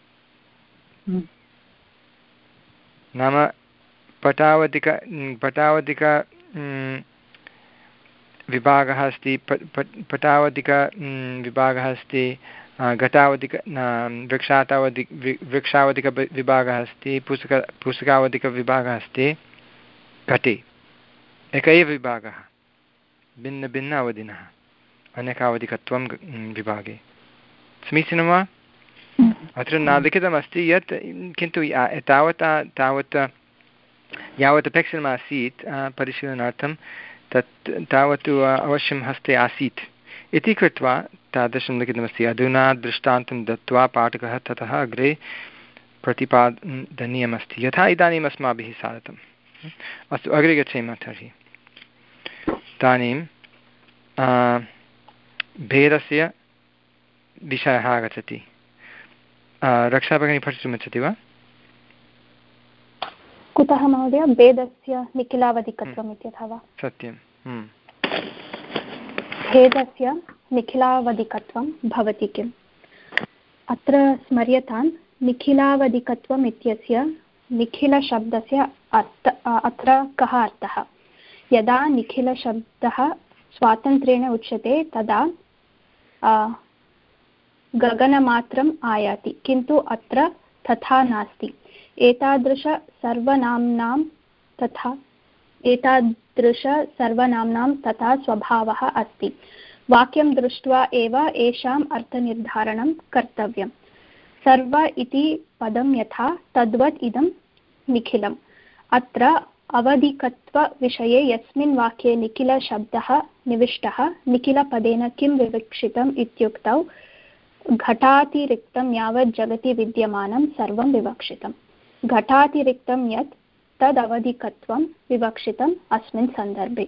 नाम पटावधिक पटावधिक विभागः अस्ति, पटावधिक विभागः अस्ति, घटावधिक वृक्षातावधि वृक्षावधिकविभागः अस्ति, पुस्तक पुस्तकावधिकविभागः अस्ति। घटे एक एव विभागः, भिन्नभिन्न अवधिनः, अनेकावधिकत्वं विभागे। समीचीनं वा? अत्र न लिखितमस्ति यत्, किन्तु तावता तावत् यावत् अपेक्षितमासीत् परिशीलनार्थं तत् तावत् अवश्यं हस्ते आसीत् इति कृत्वा तादृशं लिखितमस्ति। अधुना दृष्टान्तं दत्त्वा पाठकः ततः अग्रे प्रतिपादनीयमस्ति यथा इदानीम् अस्माभिः साधितम्। अस्तु, अग्रे गच्छेम। तर्हि इदानीं भेदस्य विषयः आगच्छति। रक्षा भगिनी पठितुमिच्छति वा? कुतः महोदय? भेदस्य निखिलावधिकत्वम् इत्यतः वा? सत्यं। भेदस्य निखिलावधिकत्वं भवति किम्? अत्र स्मर्यतां निखिलावधिकत्वम् इत्यस्य निखिलशब्दस्य अर्थ अत्र कः अर्थः? यदा निखिलशब्दः स्वातन्त्र्येण उच्यते तदा गगनमात्रम् आयाति, किन्तु अत्र तथा नास्ति। एतादृशसर्वनाम्नां तथा एतादृशसर्वनाम्नां तथा स्वभावः अस्ति। वाक्यं दृष्ट्वा एव येषाम् अर्थनिर्धारणं कर्तव्यम्। सर्व इति पदं यथा तद्वत् इदं निखिलम्। अत्र अवधिकत्वविषये यस्मिन् वाक्ये निखिलशब्दः निविष्टः निखिलपदेन किं विवक्षितम् इत्युक्तौ घटातिरिक्तं यावत् जगति विद्यमानं सर्वं विवक्षितम्। घटातिरिक्तं यत् तदवधिकत्वं विवक्षितम् अस्मिन् सन्दर्भे।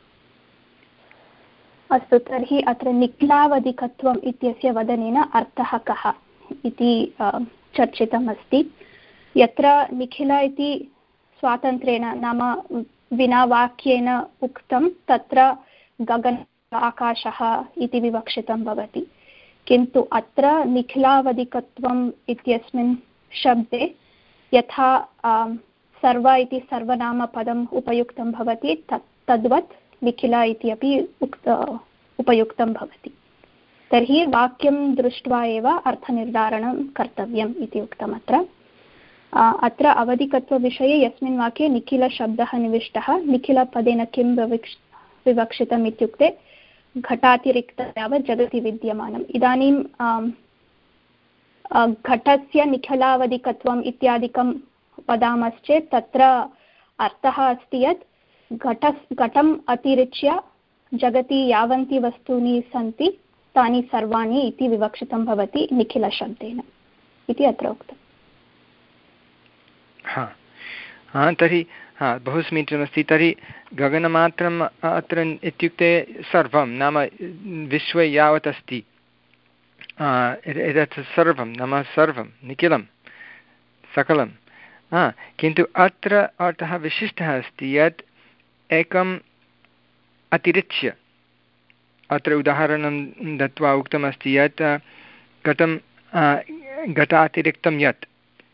अस्तु, तर्हि अत्र निखिलावधिकत्वम् इत्यस्य वदनेन अर्थः कः इति चर्चितमस्ति। यत्र निखिल इति स्वातन्त्र्येण नाम विना वाक्येन उक्तं तत्र गगन आकाशः इति विवक्षितं भवति, किन्तु अत्र निखिलावधिकत्वम् इत्यस्मिन् शब्दे यथा सर्व इति सर्वनामपदम् उपयुक्तं भवति तत् तद्वत् निखिल इति अपि उक्त उपयुक्तं भवति। तर्हि वाक्यं दृष्ट्वा एव अर्थनिर्धारणं कर्तव्यम् इति उक्तम्। अत्र अत्र अवधिकत्वविषये यस्मिन् वाक्ये निखिलशब्दः निविष्टः निखिलपदेन किं विवक्ष विवक्षितम् इत्युक्ते घटातिरिक्तं यावत् जगति विद्यमानम्। इदानीं घटस्य निखिलावधिकत्वम् इत्यादिकं वदामश्चेत् तत्र अर्थः अस्ति यत् घट घटम् अतिरिच्य जगति यावन्ति वस्तूनि सन्ति तानि सर्वाणि इति विवक्षितं भवति निखिलशब्देन इति अत्र उक्तम्। हा हा तर्हि हा बहु समीचीनमस्ति। तर्हि गगनमात्रम् अत्र इत्युक्ते सर्वं नाम विश्वे यावत् अस्ति एतत् सर्वं नाम सर्वं निखिलं सकलं। हा किन्तु अत्र अर्थः विशिष्टः अस्ति यत् एकम् अतिरिच्य अत्र उदाहरणं दत्त्वा उक्तमस्ति यत् घटं घटातिरिक्तं यत्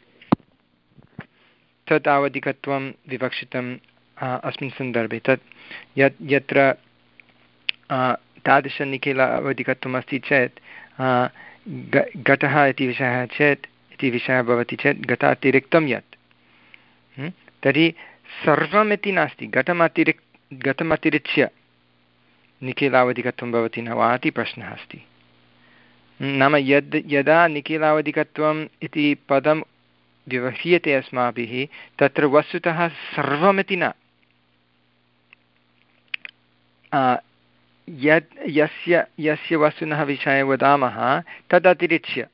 तत् अवधिकत्वं विवक्षितम् अस्मिन् सन्दर्भे। तत् यत् यत्र तादृशनिखिल अवधिकत्वम् अस्ति चेत् घटः इति विषयः चेत् इति विषयः भवति चेत् घटातिरिक्तं यत् तर्हि सर्वमिति नास्ति घटमतिरिक् घटमतिरिच्य निखिलावधिकत्वं भवति न वा इति प्रश्नः अस्ति। नाम यद् यदा निखिलावधिकत्वम् इति पदं व्यवह्रियते अस्माभिः तत्र वस्तुतः सर्वमिति न यत् यस्य यस्य वस्तुनः विषये वदामः तदतिरिच्य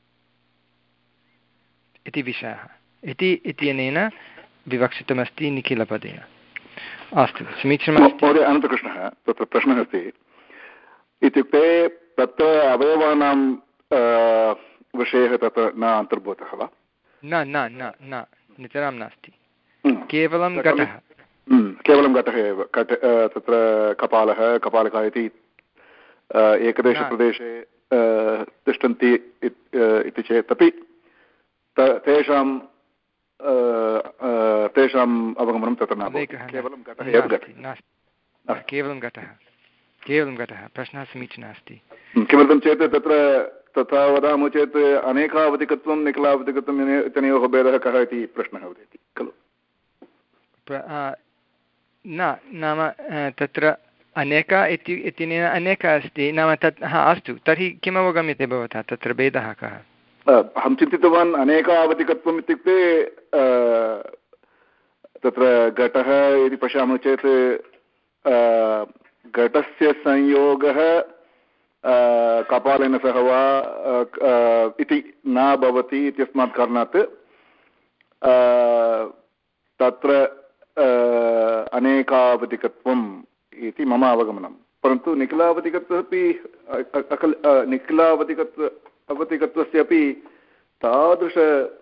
इति विषयः इति इत्यनेन विवक्षितमस्ति निखिलपदेन। अस्तु समीचीनमस्ति। महोदय अनन्तकृष्णः तत्र प्रश्नः अस्ति इत्युक्ते तत्र अवयवानां विषयः तत्र न अन्तर्भूतः वा? न न न न नितरां नास्ति केवलं घटः केवलं घटः एव घट तत्र कपालः कपालकः इति एकदेशप्रदेशे तिष्ठन्ति इति चेत् अपि तेषां तेषाम् अवगमनं तत्र न भवति केवलं घटः एव घटः केवलं घटः केवलं घटः प्रश्नः समीचीनः अस्ति। किमर्थं चेत् तत्र तथा वदामः चेत् अनेकावधिकत्वं निखिलावधिकत्वम् इत्यनयोः भेदः कः इति प्रश्नः उदेति खलु? न नाम तत्र अनेका इति इत्यनेन अनेका अस्ति नाम तत् हा अस्तु तर्हि किम् अवगम्यते भवतः तत्र भेदः कः? अहं चिन्तितवान् अनेकावधिकत्वम् इत्युक्ते तत्र घटः यदि पश्यामः चेत् घटस्य संयोगः कपालेन सह वा इति न भवति इत्यस्मात् कारणात् तत्र अनेकावधिकत्वम् इति मम अवगमनं। परन्तु निखिलावधिकत्वम् अपि अकल् निखिलावधिकत्व अवधिकत्वस्य अपि तादृश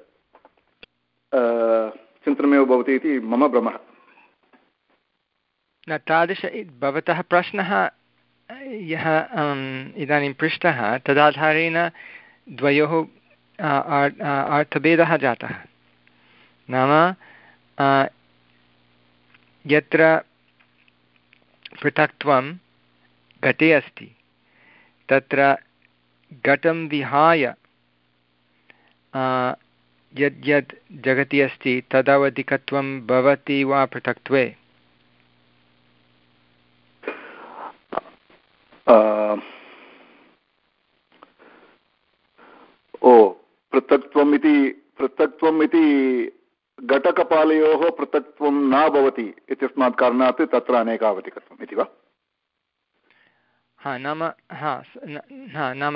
चिन्तनमेव भवति इति मम भ्रमः। न तादृश भवतः प्रश्नः यः इदानीं पृष्टः तदाधारेण द्वयोः अर्थभेदः जातः। नाम यत्र पृथक्त्वं घटे अस्ति तत्र घटं विहाय यद्यद् जगति अस्ति तदवधिकत्वं भवति वा पृथक्त्वे? ओ पृथक्त्वम् इति पृथक्त्वम् इति घटकपालयोः पृथक्त्वं न भवति इत्यस्मात् कारणात् तत्र अनेकावधिकत्वम् इति वा? हा नाम हा हा नाम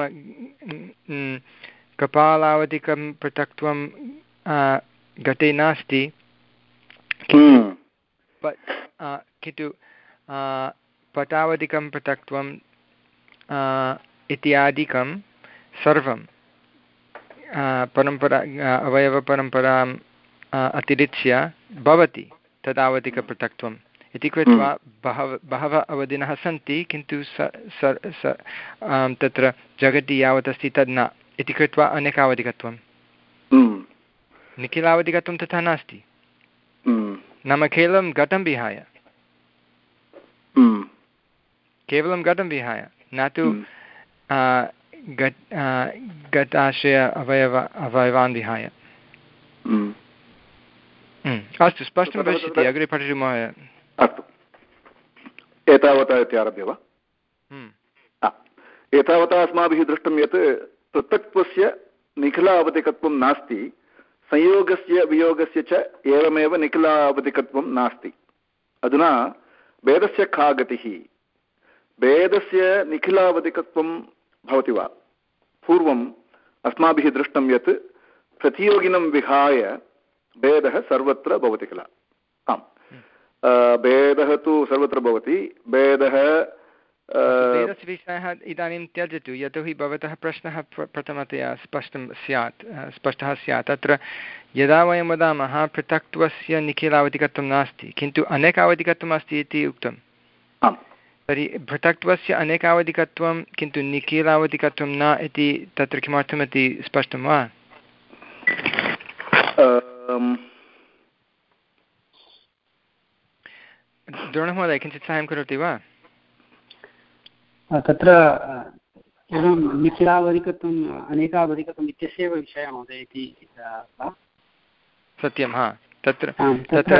कपालावधिकं पृथक्त्वं घटे नास्ति किन्तु पटावधिकं पृथक्त्वं इत्यादिकं सर्वं परम्परा अवयवपरम्पराम् अतिरिच्य भवति तदावधिकपृथक्त्वम् इति कृत्वा बहवः बहवः अवधिनः सन्ति किन्तु स स तत्र जगति यावत् अस्ति तद् न इति कृत्वा अनेकावधिकत्वं। निखिलावधिकत्वं तथा नास्ति नाम केवलं घटं विहाय केवलं घटं विहाय न तु घटाश्रय अवयव अवयवान् विहाय। अस्तु स्पष्टं भविष्यति अग्रे पठतु महोदय। अस्तु एतावता इत्यारभ्य वा? एतावता अस्माभिः दृष्टं यत् पृथक्त्वस्य निखिलावधिकत्वं नास्ति संयोगस्य वियोगस्य च एवमेव निखिलावधिकत्वं नास्ति। अधुना भेदस्य का गतिः? भेदस्य निखिलावधिकत्वं भवति वा? पूर्वम् अस्माभिः दृष्टं यत् प्रतियोगिनं विहाय भेदः सर्वत्र भवति किल? आम् भेदः तु सर्वत्र भवति। भेदः भेदस्य विषयः इदानीं त्यजतु यतोहि भवतः प्रश्नः प्रथमतया स्पष्टं स्यात् स्पष्टः स्यात्। तत्र यदा वयं वदामः पृथक्त्वस्य निखिलावधिकत्वं नास्ति किन्तु अनेकावधिकत्वम् अस्ति इति उक्तं तर्हि पृथक्त्वस्य अनेकावधिकत्वं किन्तु निखिलावधिकत्वं न इति तत्र किमर्थमिति स्पष्टं वा? Uh, तत्र एवं निखिलावधिकत्वम् अनेकावधिकत्वम् इत्यस्यैव विषयः महोदय इति वा? सत्यं, हा तत्र तत्र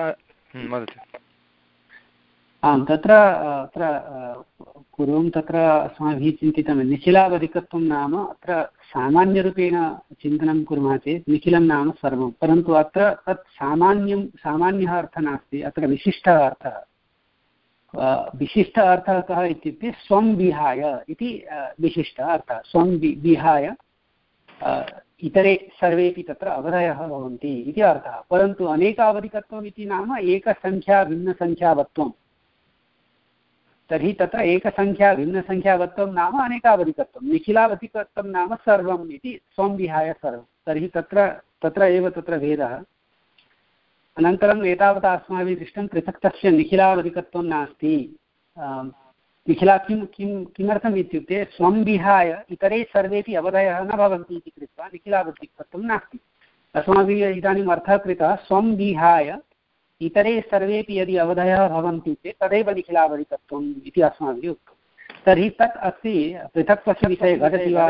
आं तत्र अत्र पूर्वं तत्र अस्माभिः चिन्तितं निखिलावधिकत्वं नाम अत्र सामान्यरूपेण चिन्तनं कुर्मः चेत् निखिलं नाम सर्वं, परन्तु अत्र तत् सामान्यं सामान्यः अर्थः नास्ति, अत्र विशिष्टः अर्थः। विशिष्ट अर्थः कः इत्युक्ते स्वं विहाय इति विशिष्टः अर्थः। स्वं विहाय इतरे सर्वेपि तत्र अवधयः भवन्ति इति अर्थः। परन्तु अनेकावधिकत्वम् इति नाम एकसङ्ख्या भिन्नसङ्ख्यावत्वं। तर्हि तत्र एकसङ्ख्या भिन्नसङ्ख्यावत्वं नाम अनेकावधिकत्वं, निखिलावधिकत्वं नाम सर्वम् इति स्वं विहाय सर्वं। तर्हि तत्र तत्र एव तत्र भेदः। अनन्तरम् एतावता अस्माभिः दृष्टं पृथक्तस्य निखिलावधिकत्वं नास्ति। निखिला किं किं किमर्थम् इत्युक्ते स्वं विहाय इतरे सर्वेपि अवधयः न भवन्ति इति कृत्वा निखिलावधिकत्वं नास्ति। अस्माभिः इदानीम् अर्थः कृतः स्वं विहाय इतरे सर्वेपि यदि अवधयः भवन्ति चेत् तदेव निखिलावधिकत्वम् इति अस्माभिः उक्तं। तर्हि तत् अस्ति पृथक्त्वस्य विषये घटति वा?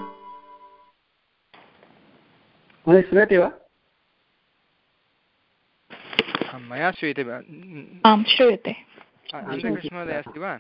महोदय श्रूयते वा? मया श्रूयते वा? आं श्रूयते। महोदय अस्ति वा?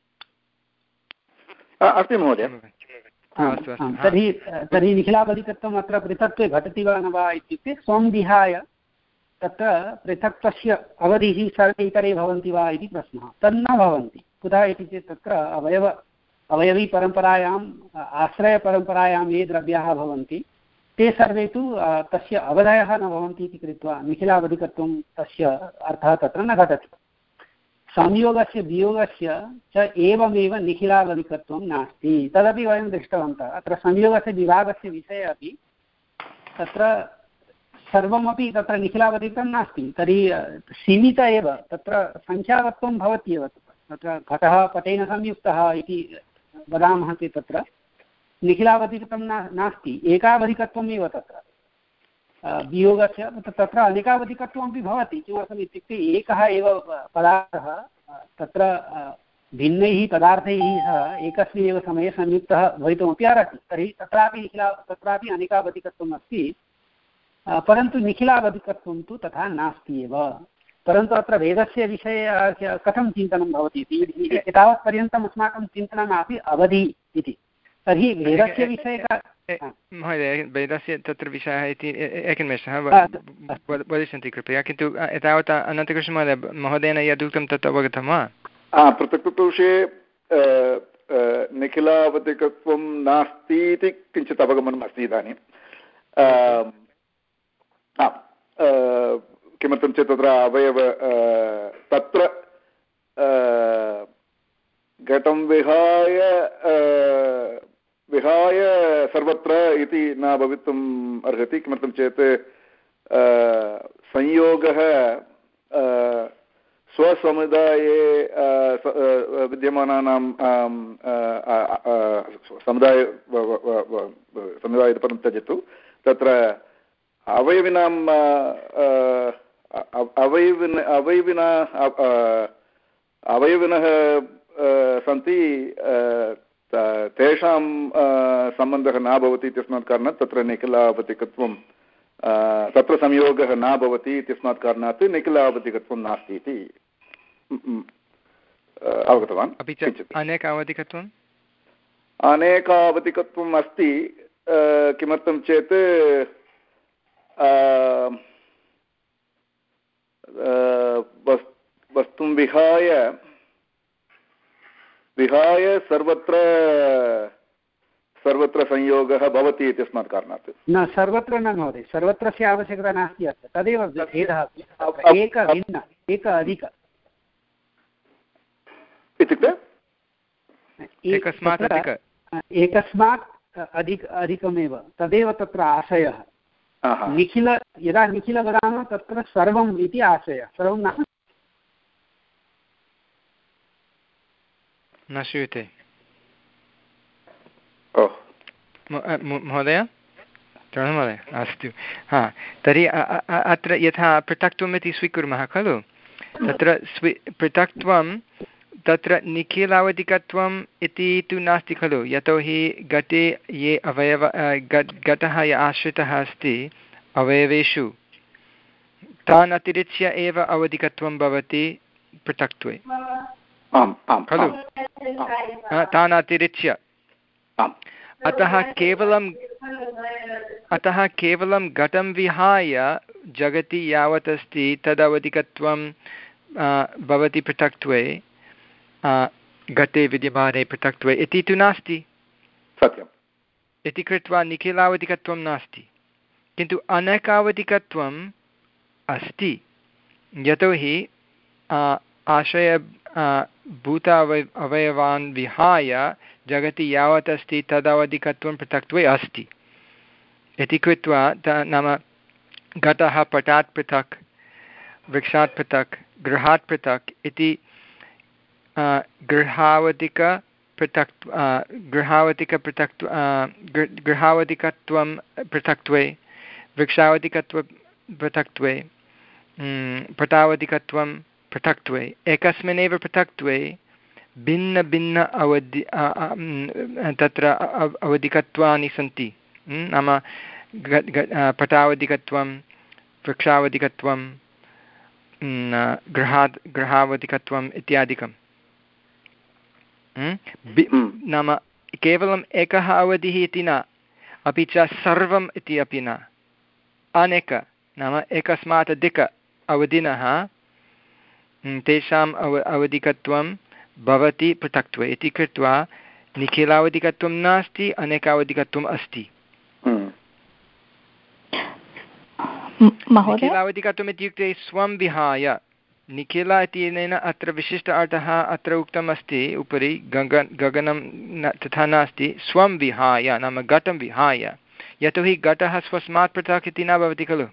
अस्ति महोदय। तर्हि तर्हि निखिलावधिकत्वम् अत्र पृथक्त्वे घटति वा न वा इत्युक्ते स्वं विहाय तत्र पृथक्त्वस्य अवधिः सर्वे इतरे भवन्ति वा इति प्रश्नः। तन्न भवन्ति। कुतः इति चेत् तत्र अवयव अवयवीपरम्परायाम् आश्रयपरम्परायां ये द्रव्याः भवन्ति ते सर्वे तु तस्य अवधयः न भवन्ति इति कृत्वा निखिलावधिकत्वं तस्य अर्थः तत्र न घटति। संयोगस्य वियोगस्य च एवमेव निखिलावधिकत्वं नास्ति, तदपि वयं दृष्टवन्तः। अत्र संयोगस्य विभागस्य विषये अपि तत्र सर्वमपि तत्र निखिलावधिकं नास्ति। तर्हि सीमित एव तत्र सङ्ख्यावत्वं भवति एव। तत्र घटः पटेन संयुक्तः इति वदामः चेत् तत्र निखिलावधिकत्वं ना नास्ति, एकावधिकत्वमेव तत्र वियोगस्य। तत्र अनेकावधिकत्वमपि भवति। किमर्थम् इत्युक्ते एकः एव पदार्थः तत्र भिन्नैः पदार्थैः सह एकस्मिन् एव समये संयुक्तः भवितुमपि अर्हति। तर्हि तत्रापि निखिला तत्रापि अनेकावधिकत्वम् अस्ति, परन्तु निखिलावधिकत्वं तु तथा नास्ति एव। परन्तु अत्र वेदस्य विषये कथं चिन्तनं भवति इति एतावत्पर्यन्तम् अस्माकं चिन्तनमापि अवधि इति। तर्हि वेदस्य विषये महोदय वेदस्य तत्र विषयः इति एकनिमेषः वदिष्यन्ति कृपया। किन्तु एतावता अनन्तकृष्णमहोदय महोदयेन यदुक्तं तत् अवगतं वा? पृथक्त्वविषये निखिलावधिकत्वं नास्ति इति किञ्चित् अवगमनम् अस्ति इदानीं। किमर्थं चेत् तत्र अवयव तत्र घटं विहाय विहाय सर्वत्र इति न भवितुम् अर्हति। किमर्थं चेत् संयोगः स्वसमुदाये विद्यमानानां समुदाय समुदायपदं त्यजतु, तत्र अवयविनां अवयविन अवयविना अवयविनः सन्ति, तेषां सम्बन्धः न भवति इत्यस्मात् कारणात् तत्र निखिलावधिकत्वं तत्र संयोगः न भवति इत्यस्मात् कारणात् निखिलावधिकत्वं नास्ति इति अवगतवान्। अपि च अनेकावधिकत्वम् अनेकावधिकत्वम् अस्ति। किमर्थं चेत् वस्तुं विहाय विहाय सर्वत्र सर्वत्र संयोगः भवति इत्यस्मात् कारणात्। न सर्वत्र न महोदय, सर्वत्रस्य आवश्यकता नास्ति अत्र। तदेव भेदः। एक भिन्न एक अधिक इत्युक्ते एकस्मात् अधिक एकस्मात् अधिक अधिकमेव तदेव तत्र आशयः। निखिल यदा निखिल वदामः तत्र सर्वम् इति आशयः। सर्वं नाम न श्रूयते महोदय महोदय अस्तु। हा तर्हि अत्र यथा पृथक्त्वम् इति स्वीकुर्मः खलु, तत्र स्वी पृथक्त्वं तत्र निखिलावधिकत्वम् इति तु नास्ति खलु, यतोहि घटे ये अवयव घटः यः आश्रितः अस्ति अवयवेषु तान् अतिरिच्य एव अवधिकत्वं भवति पृथक्त्वे खलु, तान् अतिरिच्य। अतः केवलं अतः केवलं घटं विहाय जगति यावत् अस्ति तदवधिकत्वं भवति पृथक्त्वे, घटे विद्यमाने पृथक्त्वे इति तु नास्ति। सत्यम्। इति कृत्वा निखिलावधिकत्वं नास्ति, किन्तु अनेकावधिकत्वम् अस्ति, यतोहि आश्रय भूत अवय अवयवान् विहाय जगति यावत् अस्ति तदवधिकत्वं पृथक्त्वे अस्ति। इति कृत्वा त नाम घटः पटात् पृथक्, वृक्षात् पृथक्, गृहात् पृथक् इति गृहावधिकपृथक् गृहावधिकपृथक् गृहावधिकत्वं पृथक्त्वे, वृक्षावधिकत्व पृथक्त्वे, पटावधिकत्वं पृथक्त्वे, एकस्मिन्नेव पृथक्त्वे भिन्नभिन्न अवधि तत्र अवधिकत्वानि सन्ति। नाम पटावधिकत्वं, वृक्षावधिकत्वं, गृहात् गृहावधिकत्वम् इत्यादिकं। नाम केवलम् एकः अवधिः इति न, अपि च सर्वम् इति अपि न, अनेक नाम एकस्मात् अधिक अवधिनः तेषाम् अव अवधिकत्वं भवति पृथक्त्वे। इति कृत्वा निखिलावधिकत्वं नास्ति, अनेकावधिकत्वम् अस्ति। निखिलावधिकत्वम् इत्युक्ते स्वं विहाय, निखिल इत्यनेन अत्र विशिष्ट अर्थः अत्र उक्तम् अस्ति उपरि, गगन गगनं न तथा नास्ति, स्वं विहाय नाम घटं विहाय, यतोहि घटः स्वस्मात् पृथक् इति न भवति खलु।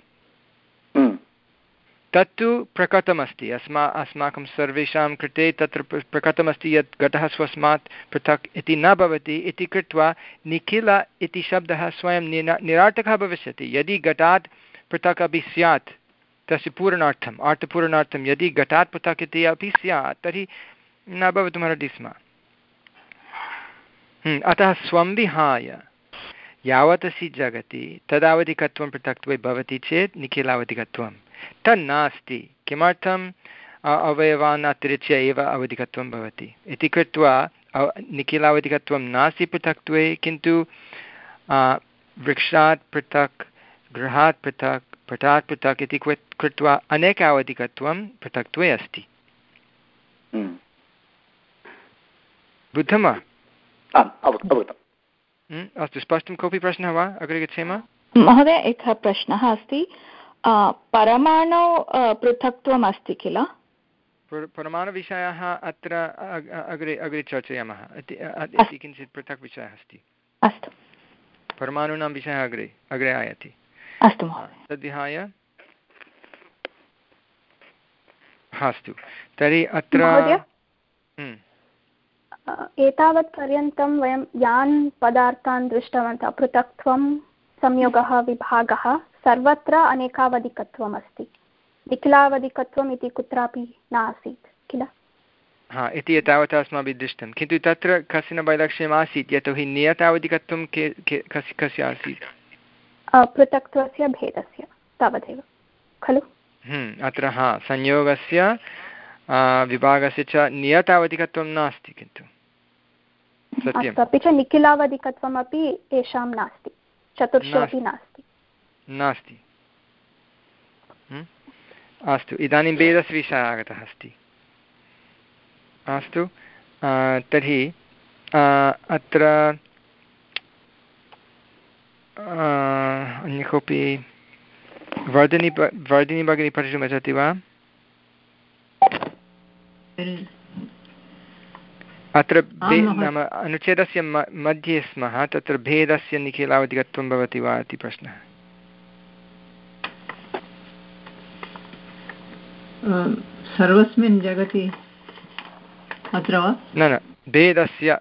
तत्तु प्रकटमस्ति अस्मा अस्माकं सर्वेषां कृते, तत्र प्रकटमस्ति यत् घटः स्वस्मात् पृथक् इति न भवति। इति कृत्वा निखिल इति शब्दः स्वयं निरा निरार्थकः भविष्यति। यदि घटात् पृथक् अपि स्यात् तस्य पूरणार्थम् अर्थपूरणार्थं यदि घटात् पृथक् इति अपि स्यात् तर्हि न भवितुमर्हति स्म। अतः स्वं विहाय यावत् अस्ति जगति तदावधिकत्वं पृथक्त्वे भवति चेत् निखिलावधिकत्वं तन्नास्ति। किमर्थम्? अवयवान् अतिरिच्य एव अवधिकत्वं भवति। इति कृत्वा निखिलावधिकत्वं नास्ति पृथक्त्वे, किन्तु वृक्षात् पृथक्, गृहात् पृथक्, पटात् पृथक् इति कृत्वा अनेकावधिकत्वं पृथक्त्वे अस्ति। बुद्धं वा? अस्तु, स्पष्टं। कोऽपि प्रश्नः वा? अग्रे गच्छेम। महोदय, एकः प्रश्नः अस्ति। परमाणौ पृथक्त्वम् अस्ति किल? परमाणुविषयः अत्र अग्रे अग्रे चर्चयामः। इति किञ्चित् पृथक् विषयः अस्ति। अस्तु, परमाणूनां विषयः अग्रे अग्रे आयाति। अस्तु, तद्विहाय अस्तु। तर्हि अत्र एतावत् पर्यन्तं वयं यान् पदार्थान् दृष्टवन्तः, पृथक्त्वं, संयोगः, विभागः, सर्वत्र अनेकावधिकत्वम् अस्ति। निखिलावधिकत्वम् इति कुत्रापि नासीत् किल? हा, इति एतावत् अस्माभिः दृष्टं, किन्तु तत्र कश्चन वैलक्ष्यम् आसीत्, यतोहि नियतावधिकत्वं कस्य कस्य आसीत्? पृथक्त्वस्य भेदस्य, तावदेव खलु? अत्र हा, संयोगस्य विभागस्य च नियतावधिकत्वं नास्ति, किन्तु सत्यम्। अपि च निखिलावधिकत्वमपि येषां नास्ति, चतुर्षु नास्ति नास्ति अस्तु, इदानीं भेदस्य विषयः आगतः अस्ति। अस्तु, तर्हि अत्र अन्य कोऽपि वर्धिनी वर्धिनी भगिनी पठितुमिच्छति वा? अत्र नाम अनुच्छेदस्य मध्ये स्मः, तत्र भेदस्य निखिलावधिकत्वं भवति वा इति प्रश्नः। सर्वस्मिन् जगति अत्र वा? न न, भेदस्य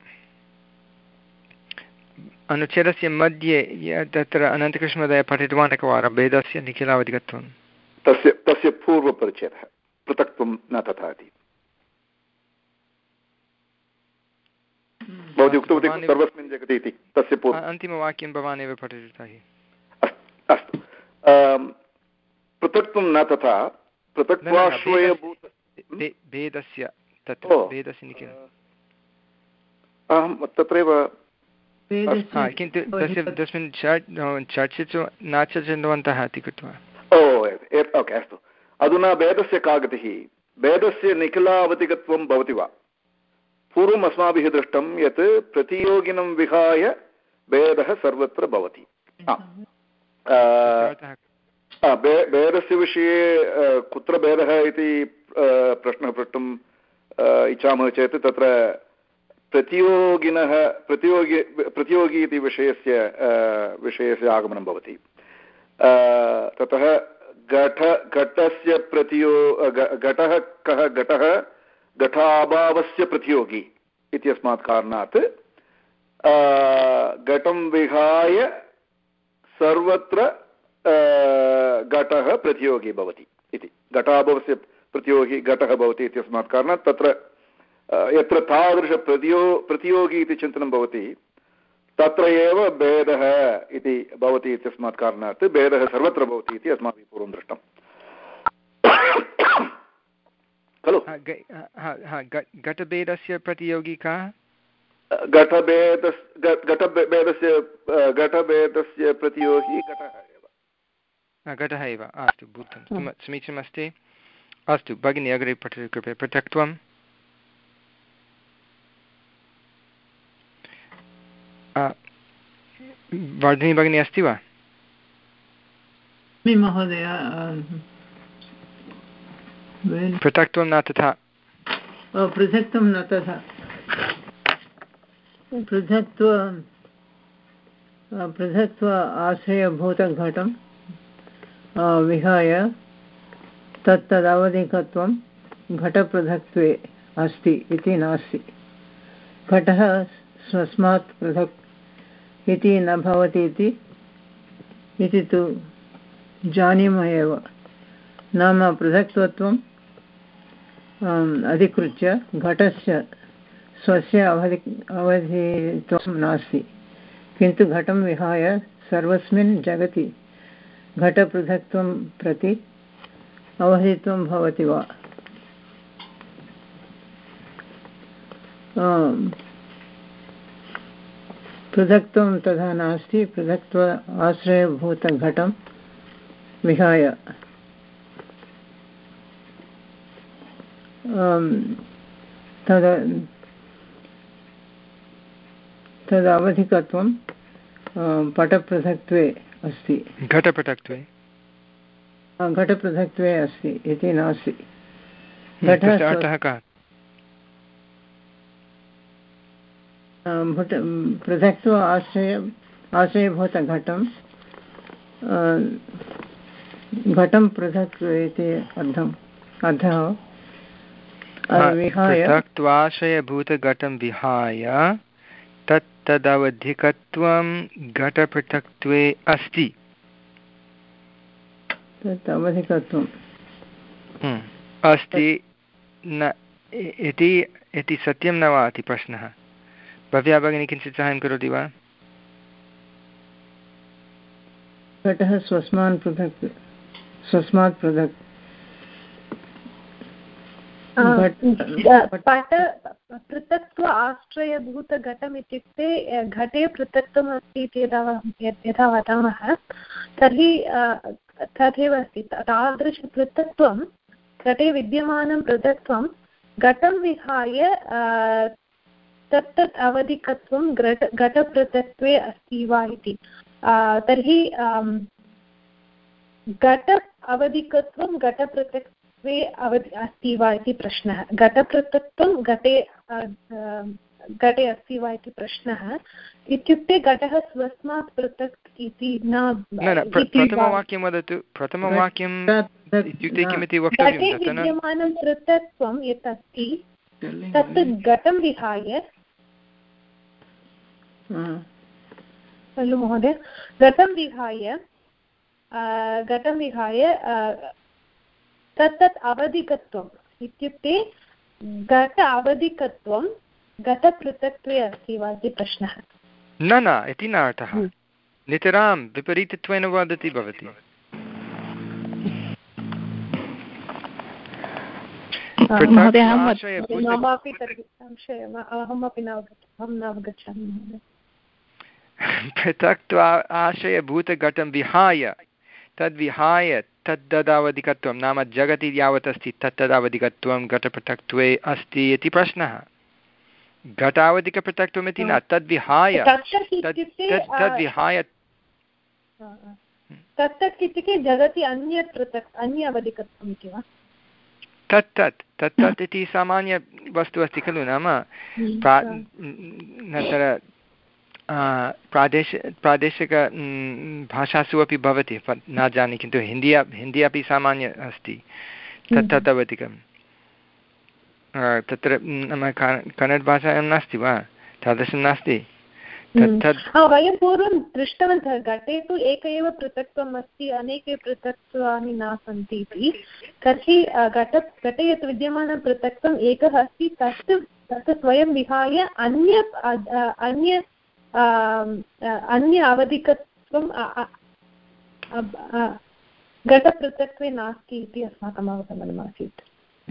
अनुच्छेदस्य मध्ये तत्र अनन्तकृष्णमहोदयः पठितवान् एकवारं, भेदस्य निखिलावधिकत्वं। तस्य तस्य पूर्वपरिच्छेदः, पृथक्त्वं न तथा इति। भवती उक्तवती सर्वस्मिन् जगति इति तस्य पूर्वम् अन्तिमवाक्यं भवान् एव पठतु तर्हि। अस्तु पृथक्त्वं न तथा पृथक्त्वाश्रयभूत भेदस्य तत्र भेदस्य निखिलम् अहं तत्रैव किन्तु तस्य तस्मिन् चर्चितु न चर्चितवन्तः इति कृत्वा ओ ओके अस्तु अधुना भेदस्य का गतिः भेदस्य निखिलावधिकत्वं भवति वा पूर्वम् अस्माभिः दृष्टं यत् प्रतियोगिनं विहाय भेदः सर्वत्र भवति भेदस्य विषये कुत्र भेदः इति प्रश्नः प्रष्टुम् इच्छामः चेत् तत्र प्रतियोगिनः प्रतियोगि प्रतियोगी इति विषयस्य विषयस्य आगमनं भवति ततः घट घटस्य प्रतियो घटः कः घटः घटाभावस्य प्रतियोगी इत्यस्मात् कारणात् घटं विहाय सर्वत्र घटः प्रतियोगी भवति इति घटाभावस्य प्रतियोगी घटः भवति इत्यस्मात् कारणात् तत्र यत्र तादृशप्रतियो प्रतियोगी इति चिन्तनं भवति तत्र एव भेदः इति भवति इत्यस्मात् कारणात् भेदः सर्वत्र भवति इति अस्माभिः पूर्वं दृष्टम् खलु घटभेदस्य प्रतियोगी कः घटभेदस् घटभेदस्य घटभेदस्य प्रतियोगी घटः एव घटः एव अस्तु भूतं समीचीनमस्ति अस्तु भगिनी अग्रे पठतु कृपया पृथक्त्वं वर्धिनी भगिनी अस्ति वा महोदय पृथक्त्वं न तथा पृथक्त्वं न तथा पृथक्त्व पृथक्त्व आश्रयभूतघटं विहाय तत्तदवधिकत्वं घटपृथक्त्वे अस्ति इति नास्ति घटः स्वस्मात् पृथक् इति न भवति इति तु जानीमः एव नाम पृथक्त्वम् अधिकृत्य घटस्य स्वस्य अवधि अवधित्वं नास्ति किन्तु घटं विहाय सर्वस्मिन् जगति घटपृथक्त्वं प्रति अवधित्वं भवति वा पृथक्त्वं तथा नास्ति पृथक्त्व आश्रयभूतघटं विहाय तद तदवधिकत्वं पटपृथक्त्वे अस्ति घटपृथक्त्वे घटपृथक्त्वे अस्ति इति नास्ति अर्थः कः पृथक्त्व आश्रय आश्रयभूतघटं घटं पृथक् इति अर्थम् अर्थः विहाय पृथक्त्वाश्रयभूतघटं विहाय तत् तदवधिकत्वं घटपृथक्त्वे अस्ति तत् अवधिकत्वम् अस्ति न इति इति सत्यं न वा इति प्रश्नः भव्या भगिनी किञ्चित् साहाय्यं करोति वा घटः स्वस्मान् पृथक् स्वस्मात् पृथक् पृथक्त्व आश्रयभूतघटम् इत्युक्ते घटे पृथक्त्वम् अस्ति इति यदा यथा वदामः तर्हि तथैव अस्ति तादृशपृथक्त्वं घटे विद्यमानं पृथक्त्वं घटं विहाय तत्तत् अवधिकत्वं घट घटपृथक्त्वे अस्ति वा इति तर्हि घट अवधिकत्वं घटपृथक्त्वे अवधि अस्ति वा इति प्रश्नः घटपृथक्त्वं घटे घटे अस्ति वा इति प्रश्नः इत्युक्ते घटः स्वस्मात् पृथक् इति न प्रथमवाक्यं वदतु प्रथमवाक्यं इत्युक्ते किमिति वक्तव्यं घटे विद्यमानं पृथक्त्वं यत् अस्ति तत् घटं विहाय खलु महोदय घटं विहाय घटं विहाय तत्तत् अवधिकत्वम् इत्युक्ते घट अवधिकत्वं घटपृथक्त्वे अस्ति वा इति प्रश्नः। न न इति न अर्थः। नितरां विपरीतत्वेन वदति भवती। पृथक्त्वा आशयभूतघटं विहाय तद्विहाय तद्ददावधिकत्वं नाम जगति यावत् अस्ति तत्तदावधिकत्वं घटपृथक्त्वे अस्ति इति प्रश्नः। घटावधिकपृथक्त्वम् इति न, तद्विहाय तद्विहाय तत्तत् इत्युक्ते जगति अन्यत् पृथक् अन्य अवधिकत्वम् इति वा? तत् तत् तत् तत् इति सामान्यवस्तु अस्ति खलु, नाम अनन्तर प्रादेश प्रादेशिक भाषासु अपि भवति, न जाने, किन्तु हिन्दी हिन्दी अपि सामान्य अस्ति तत् तत् अवधिकं। तत्र नाम कन्नड भाषायां नास्ति वा, तादृशं नास्ति। वयं पूर्वं दृष्टवन्तः घटे तु एक एव पृथक्त्वम् अस्ति, अनेके पृथक्त्वानि न सन्ति इति। तर्हि घट घटे यत् विद्यमानं पृथक्त्वम् एकः अस्ति, तत् तत् स्वयं विहाय अन्य अन्य अन्य अवधिकत्वं घटपृथक्त्वे नास्ति इति अस्माकम् अवगमनमासीत्।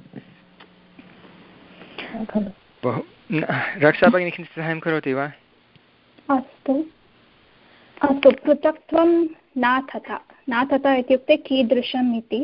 बहु रक्षा भगिनी किञ्चित् सहायं करोति वा? अस्तु अस्तु पृथक्त्वं न तथा न तथा इत्युक्ते कीदृशम् इति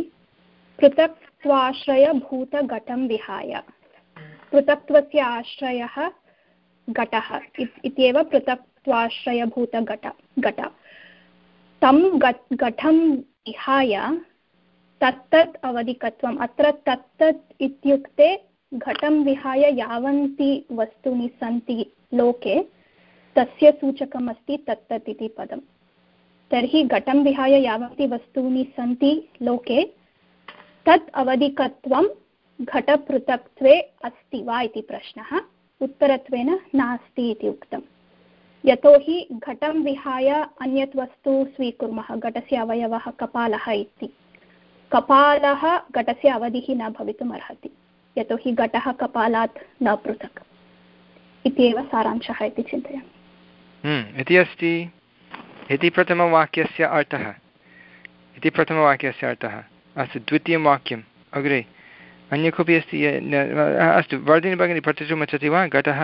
पृथक्त्वाश्रयभूतघटं विहाय। पृथक्त्वस्य आश्रयः घटः इत्येव पृथक्त्वाश्रयभूतघट घट तं घटं विहाय तत्तत् अवधिकत्वम्। अत्र तत्तत् इत्युक्ते घटं विहाय यावन्ति वस्तूनि सन्ति लोके तस्य सूचकम् अस्ति तत्तत् इति पदं। तर्हि घटं विहाय यावन्ति वस्तूनि सन्ति लोके तत् अवधिकत्वं घटपृथक्त्वे अस्ति वा इति प्रश्नः। उत्तरत्वेन नास्ति इति उक्तं। यतोहि घटं विहाय अन्यत् वस्तु स्वीकुर्मः, घटस्य अवयवः कपालः इति। कपालः घटस्य अवधिः न भवितुम् अर्हति, यतोहि घटः कपालात् न पृथक् इत्येव सारांशः इति चिन्तयामि। इति अस्ति इति प्रथमवाक्यस्य अर्थः इति प्रथमवाक्यस्य अर्थः। अस्तु, द्वितीयं वाक्यम् अग्रे अन्य कोऽपि अस्ति? अस्तु, वर्धिनी भगिनी पठितुम् इच्छति वा? घटः।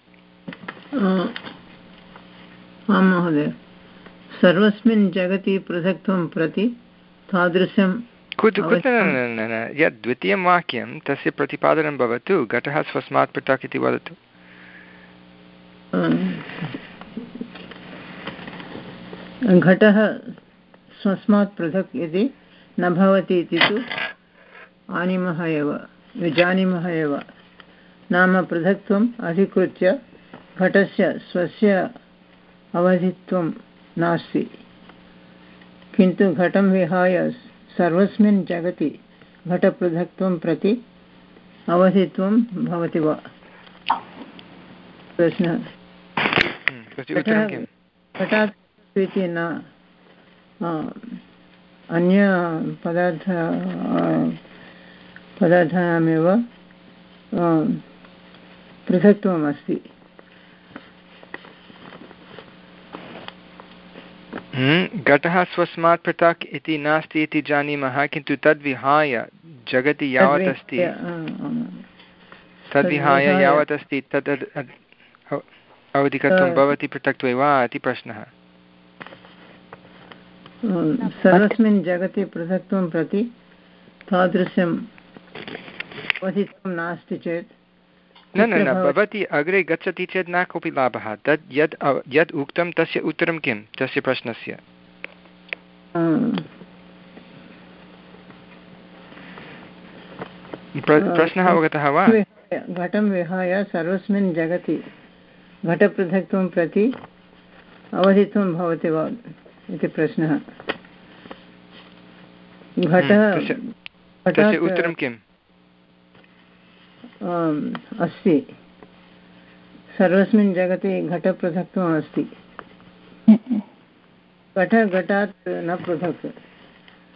आं महोदय, सर्वस्मिन् जगति पृथक्त्वं प्रति तादृशं कुत्र कुत्र यत् द्वितीयं वाक्यं तस्य प्रतिपादनं भवतु। घटः स्वस्मात् पृथक् इति वदतु। घटः स्वस्मात् पृथक् इति न भवति इति तु आनीमः एव, जानीमः एव। नाम पृथक्त्वम् अधिकृत्य घटस्य स्वस्य अवधित्वं नास्ति, किन्तु घटं विहाय सर्वस्मिन् जगति घटपृथक्त्वं प्रति अवधित्वं भवति वा? प्रश्नः। घटात् इति न अन्य पदार्थ पदार्थानामेव पृथक्त्वम् अस्ति। घटः स्वस्मात् पृथक् इति नास्ति इति जानीमः, किन्तु तद्विहाय जगति यावत् अस्ति तद्विहाय यावत् अस्ति तद् अवधिकत्वं भवति पृथक्त्वे वा इति प्रश्नः। सर्वस्मिन् जगति पृथक्त्वं प्रति तादृशम् अवधित्वं नास्ति चेत् न न न भवती अग्रे गच्छति चेत् न कोऽपि लाभः। तद् यद् यद् उक्तं तस्य उत्तरं किं तस्य प्रश्नस्य? प्रश्नः अवगतः वा? घटं विहाय सर्वस्मिन् जगति घटपृथक्त्वं प्रति अवधित्वं भवति वा इति प्रश्नः। घटः तस्य उत्तरं किम्? अस्ति, सर्वस्मिन् जगति घटपृथक्त्वम् अस्ति। घटः घटात् न पृथक्,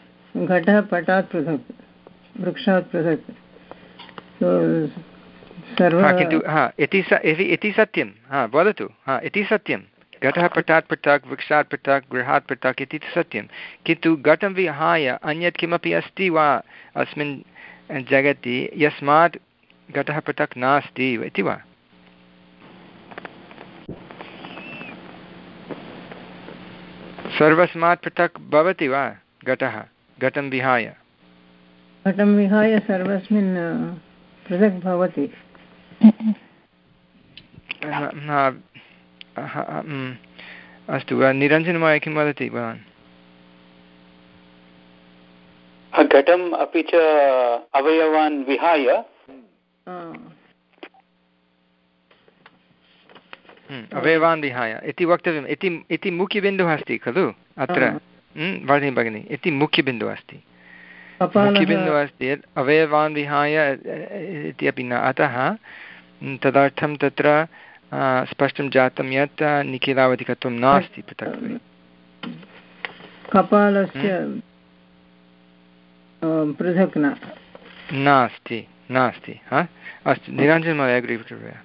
घटः पटात् पृथक्, वृक्षात् पृथक्। किन्तु हा इति इति सत्यं हा वदतु हा इति सत्यं घटः पटात् पृथक् वृक्षात् पृथक् गृहात् पृथक् इति सत्यं किन्तु घटं विहाय अन्यत् किमपि अस्ति वा अस्मिन् जगति यस्मात् घटः पृथक् नास्ति इति वा? सर्वस्मात् पृथक् भवति वा घटः घटं विहाय? घटं विहाय सर्वस्मिन् पृथक् भवति। अस्तु निरञ्जनमहोदय किं वदति भवान्? घटम् अपि च अवयवान् विहाय अवयवान् विहाय इति वक्तव्यम् इति इति मुख्यबिन्दुः अस्ति खलु अत्र भगिनी भगिनी इति मुख्यबिन्दुः अस्ति मुख्यबिन्दुः अस्ति यत् अवयवान् विहाय इत्यपि न अतः तदर्थं तत्र स्पष्टं जातं यत् निखिलावधिकत्वं नास्ति पृथक्त्वे। कपालस्य पृथक् न नास्ति नास्ति हा अस्तु निरञ्जनमहोदय अग्रे कृपया।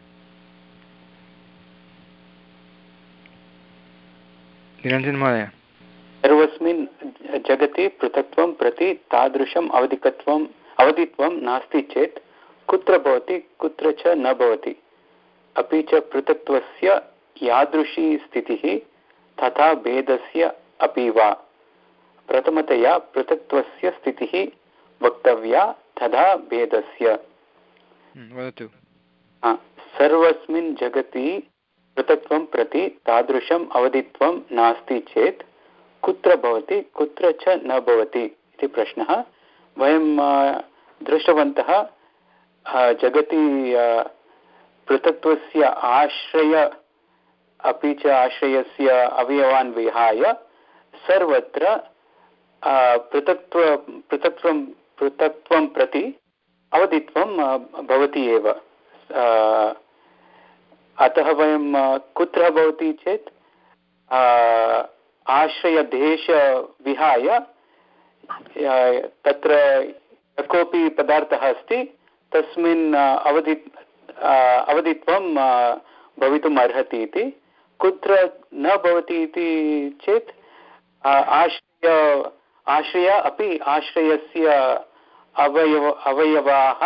निरञ्जनमहोदय सर्वस्मिन् जगति पृथक्त्वं प्रति तादृशम् अवधिकत्वम् अवधित्वं नास्ति चेत् कुत्र भवति कुत्र च न भवति अपि च पृथक्त्वस्य यादृशी स्थितिः तथा भेदस्य अपि वा। प्रथमतया पृथक्त्वस्य स्थितिः वक्तव्या तथा भेदस्य। वदतु। सर्वस्मिन् जगति पृथक्त्वं प्रति तादृशम् अवधित्वं नास्ति चेत् कुत्र भवति कुत्र च न भवति इति प्रश्नः। वयं दृष्टवन्तः जगति पृथक्त्वस्य आश्रय अपि च आश्रयस्य अवयवान् विहाय सर्वत्र पृथक्त्व पृथक्त्वं पृथक्त्वं प्रति अवधित्वं भवति एव। अतः वयं कुत्र भवति चेत् आश्रयदेश विहाय तत्र कोऽपि पदार्थः अस्ति तस्मिन् अवधि अवधित्वं भवितुम् अर्हति इति। कुत्र न भवति इति चेत् आश्रय आश्रय अपि आश्रयस्य अवयव अवयवाः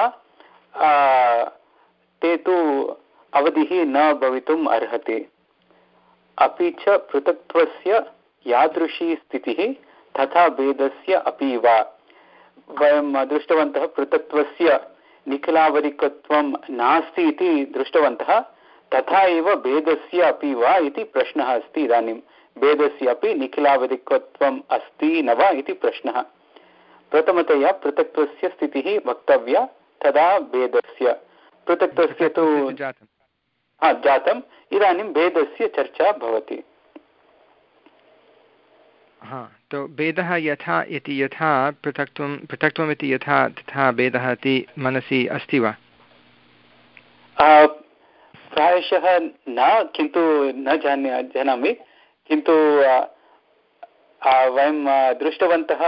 ते तु अवधिः न भवितुम् अर्हति। अपि च पृथक्त्वस्य यादृशी स्थितिः तथा भेदस्य अपि वा। वयं दृष्टवन्तः पृथक्त्वस्य निखिलावधिकत्वं नास्ति इति दृष्टवन्तः तथा एव भेदस्य अपि वा इति प्रश्नः अस्ति। इदानीं भेदस्य अपि निखिलावधिकत्वम् अस्ति न वा इति प्रश्नः। प्रथमतया पृथक्त्वस्य स्थितिः वक्तव्या तदा भेदस्य। पृथक्त्वस्य तु जातम् इदानीं भेदस्य चर्चा भवति। हा तो भेदः यथा इति यथा पृथक्त्वं पृथक्त्वम् इति यथा तथा भेदः इति मनसि अस्ति वा? प्रायशः न, किन्तु न जाने जानामि, किन्तु वयं दृष्टवन्तः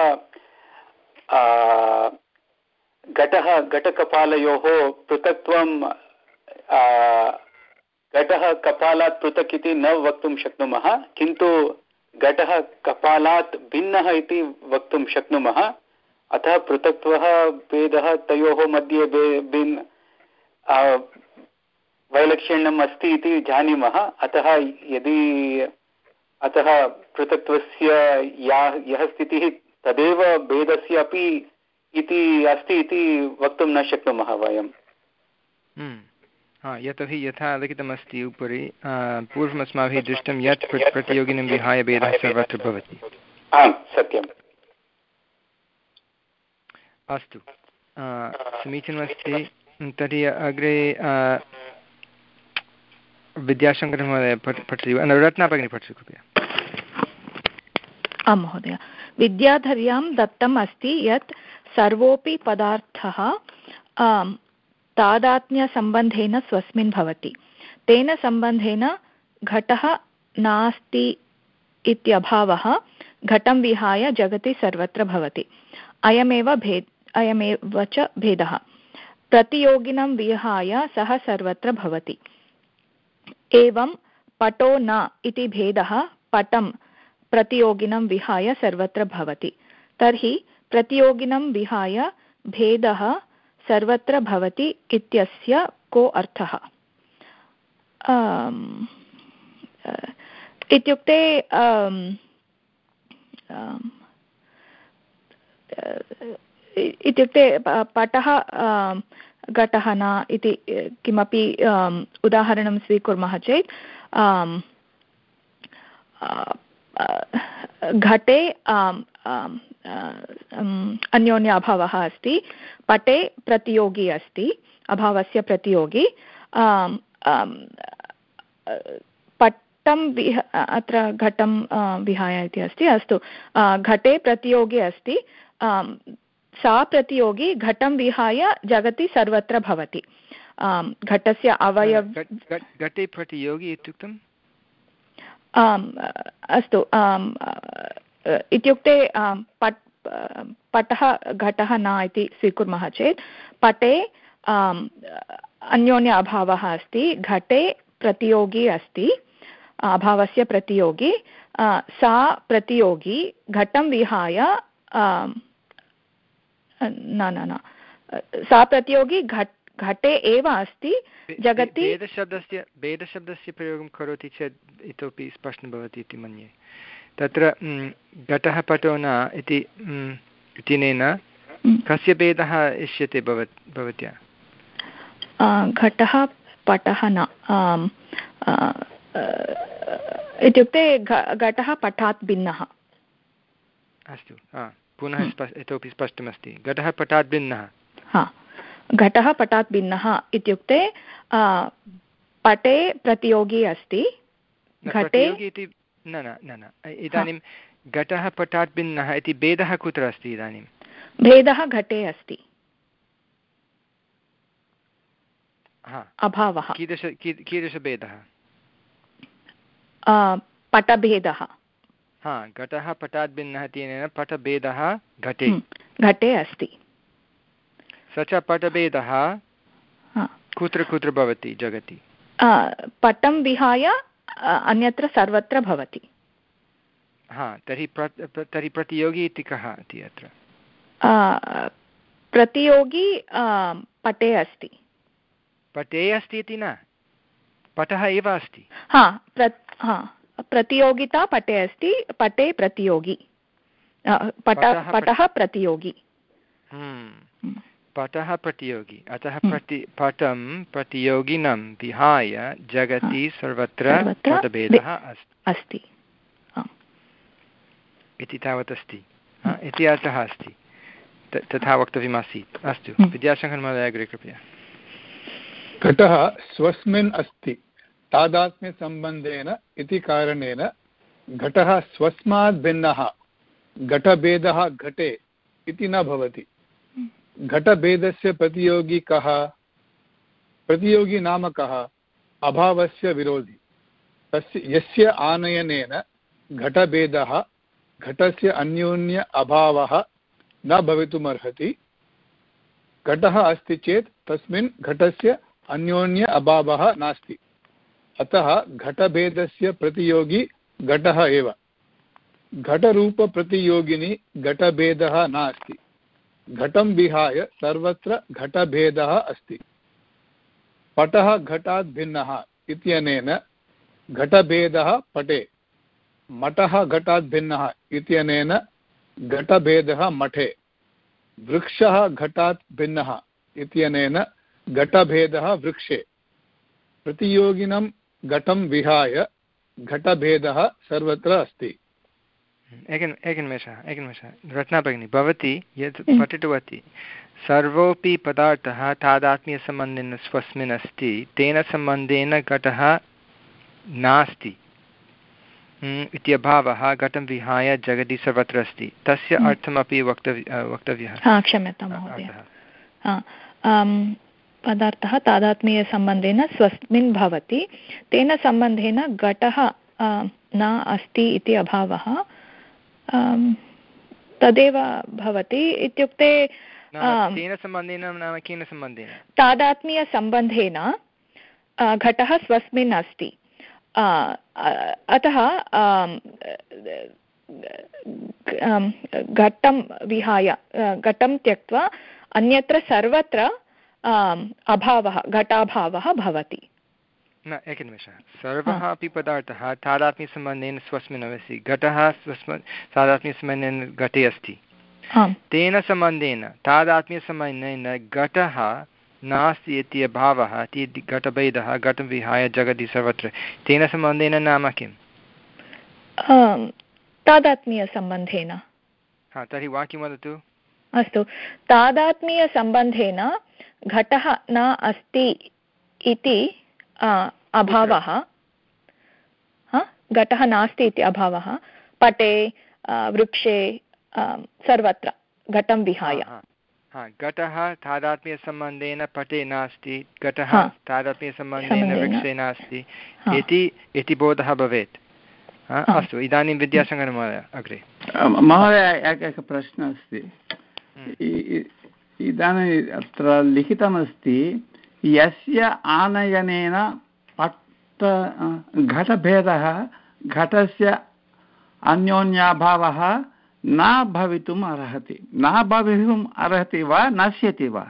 घटः घटकपालयोः पृथक्त्वं घटः कपालात् पृथक् इति न वक्तुं शक्नुमः, किन्तु घटः कपालात् भिन्नः इति वक्तुं शक्नुमः। अतः पृथक्त्वः भेदः तयोः मध्ये भिन्न वैलक्षण्यम् अस्ति इति जानीमः। अतः यदि अतः पृथक्त्वस्य या यः स्थितिः तदेव भेदस्य अपि इति अस्ति इति वक्तुं न शक्नुमः वयं। हा यतोहि यथा लिखितमस्ति उपरि पूर्वम् अस्माभिः दृष्टं यत् प्रतियोगिनं विहाय भेदः सर्वत्र भवति। आम् सत्यम्। अस्तु समीचीनमस्ति। तर्हि अग्रे विद्याशङ्करमहोदय पठति वा? रत्ना भगिनी पठतु कृपया। आं महोदय। विद्याधर्यां दत्तम् अस्ति यत् सर्वोऽपि पदार्थः तादात्म्यसम्बन्धेन स्वस्मिन् भवति। तेन सम्बन्धेन घटः नास्ति इत्यभावः घटं विहाय जगति सर्वत्र भवति। अयमेव भेद अयमेव च भेदः। प्रतियोगिनं विहाय सः सर्वत्र भवति। एवं पटो न इति भेदः पटं प्रतियोगिनं विहाय सर्वत्र भवति। तर्हि प्रतियोगिनं विहाय भेदः सर्वत्र भवति इत्यस्य को अर्थः? इत्युक्ते इत्युक्ते पटः घटः न इति किमपि उदाहरणं स्वीकुर्मः चेत् घटे अन्योन्य अभावः अस्ति, पटे प्रतियोगी अस्ति, अभावस्य प्रतियोगी। पटं विह अत्र घटं विहाय इति अस्ति, अस्तु, घटे प्रतियोगी अस्ति, सा प्रतियोगी घटं विहाय जगति सर्वत्र भवति। घटस्य अवयव घटे प्रतियोगी इत्युक्तम् अस्तु, इत्युक्ते पट् पटः घटः न इति स्वीकुर्मः चेत् पटे अन्योन्य अभावः अस्ति, घटे प्रतियोगी अस्ति, अभावस्य प्रतियोगी, सा प्रतियोगी घटं विहाय न न न सा प्रतियोगी घट घटे एव अस्ति, जगति। भेदशब्दस्य भेदशब्दस्य प्रयोगं करोति चेत् इतोपि स्पष्टं भवति इति मन्ये। तत्र घटः पटो न इति इत्यनेन कस्य भेदः इष्यते भवत् भवत्या? घटः पटः न इत्युक्ते घटः पटात् भिन्नः। अस्तु, पुनः स्पष्ट इतोपि स्पष्टमस्ति। घटः पटात् भिन्नः। हा, घटः पटात् भिन्नः इत्युक्ते पटे प्रतियोगी अस्ति, घटे इति न न न न इदानीं घटः पटात् भिन्नः इति भेदः कुत्र अस्ति? इदानीं भेदः घटे अस्ति, अभावः। कीदृश कीदृशभेदः? पटभेदः। हा, घटः पटात् भिन्नः इत्यनेन पटभेदः घटे घटे अस्ति। स च पटभेदः कुत्र कुत्र भवति जगति? पटं विहाय अन्यत्र सर्वत्र भवति। हा, तर्हि तर्हि प्रतियोगी इति कः इति अत्र? प्रतियोगी पटे अस्ति। पटे अस्ति इति न, पटः एव अस्ति। हा, प्र हा प्रतियोगिता पटे अस्ति, पटे प्रतियोगी, पट पटः प्रतियोगी। पटः प्रतियोगी, अतः प्रति पटं प्रतियोगिनं विहाय जगति सर्वत्र पटभेदः अस्ति इति तावत् अस्ति इति अर्थः अस्ति। तथा वक्तव्यमासीत्। अस्तु, विद्याशङ्कर महोदय अग्रे कृपया। घटः स्वस्मिन् अस्ति तादात्म्यसम्बन्धेन इति कारणेन घटः स्वस्मात् भिन्नः घटभेदः घटे इति न भवति। घटभेदस्य प्रतियोगी कः? प्रतियोगी नाम कः? अभावस्य विरोधी। तस्य यस्य आनयनेन घटभेदः घटस्य अन्योन्य अभावः न भवितुमर्हति। घटः अस्ति चेत् तस्मिन् घटस्य अन्योन्य अभावः नास्ति। अतः घटभेदस्य प्रतियोगी घटः एव। घटरूपप्रतियोगिनी घटभेदः नास्ति। घटं विहाय सर्वत्र घटभेदः अस्ति। पटः घटात् भिन्नः इत्यनेन घटभेदः पटे, मठः घटात् भिन्नः इत्यनेन घटभेदः मठे, वृक्षः घटात् भिन्नः इत्यनेन घटभेदः वृक्षे। प्रतियोगिनं घटं विहाय घटभेदः सर्वत्र अस्ति। एकन् एकनिमेषः एकनिमेषः रत्ना भगिनी, भवती यत् पठितवती सर्वोऽपि पदार्थः तादात्म्यसम्बन्धेन स्वस्मिन् अस्ति, तेन सम्बन्धेन घटः नास्ति इति अभावः घटं विहाय जगति सर्वत्र अस्ति। तस्य अर्थमपि वक्तव्य वक्तव्यः। क्षम्यतां महोदय। पदार्थः तादात्म्यसम्बन्धेन स्वस्मिन् भवति, तेन सम्बन्धेन घटः न अस्ति इति अभावः तदेव भवति। इत्युक्ते तेन सम्बन्धेन नाम केन सम्बन्धेन? तादात्म्यसम्बन्धेन घटः स्वस्मिन् अस्ति, अतः घटं विहाय घटं त्यक्त्वा अन्यत्र सर्वत्र अभावः घटाभावः भवति। न एकनिमेषः, सर्वः अपि पदार्थः तादात्म्यसम्बन्धेन स्वस्मिन् अस्ति, घटः स्वस्मिन् तादात्म्यसम्बन्धेन घटे अस्ति, तेन सम्बन्धेन तादात्म्यसम्बन्धेन घटः नास्ति इति अभावः इति घटभेदः घटं विहाय जगति सर्वत्र, तेन सम्बन्धेन नाम किम्? तादात्म्यसम्बन्धेन। हा, तर्हि वाक्यं वदतु। अस्तु, तादात्म्यसम्बन्धेन घटः न अस्ति इति अभावः, घटः नास्ति इति अभावः पटे वृक्षे सर्वत्र घटं विहाय। घटः तादात्म्यसम्बन्धेन पटे नास्ति, घटः तादात्म्यसम्बन्धेन वृक्षे नास्ति इति बोधः भवेत्। अस्तु, इदानीं विद्यासागरमहोदय अग्रे। महोदय, एकः प्रश्नः अस्ति। इदानीम् अत्र लिखितमस्ति यस्य आनयनेन पट्ट घटभेदः घटस्य अन्योन्याभावः न भवितुम् अर्हति, न भवितुम् अर्हति वा नश्यति वा?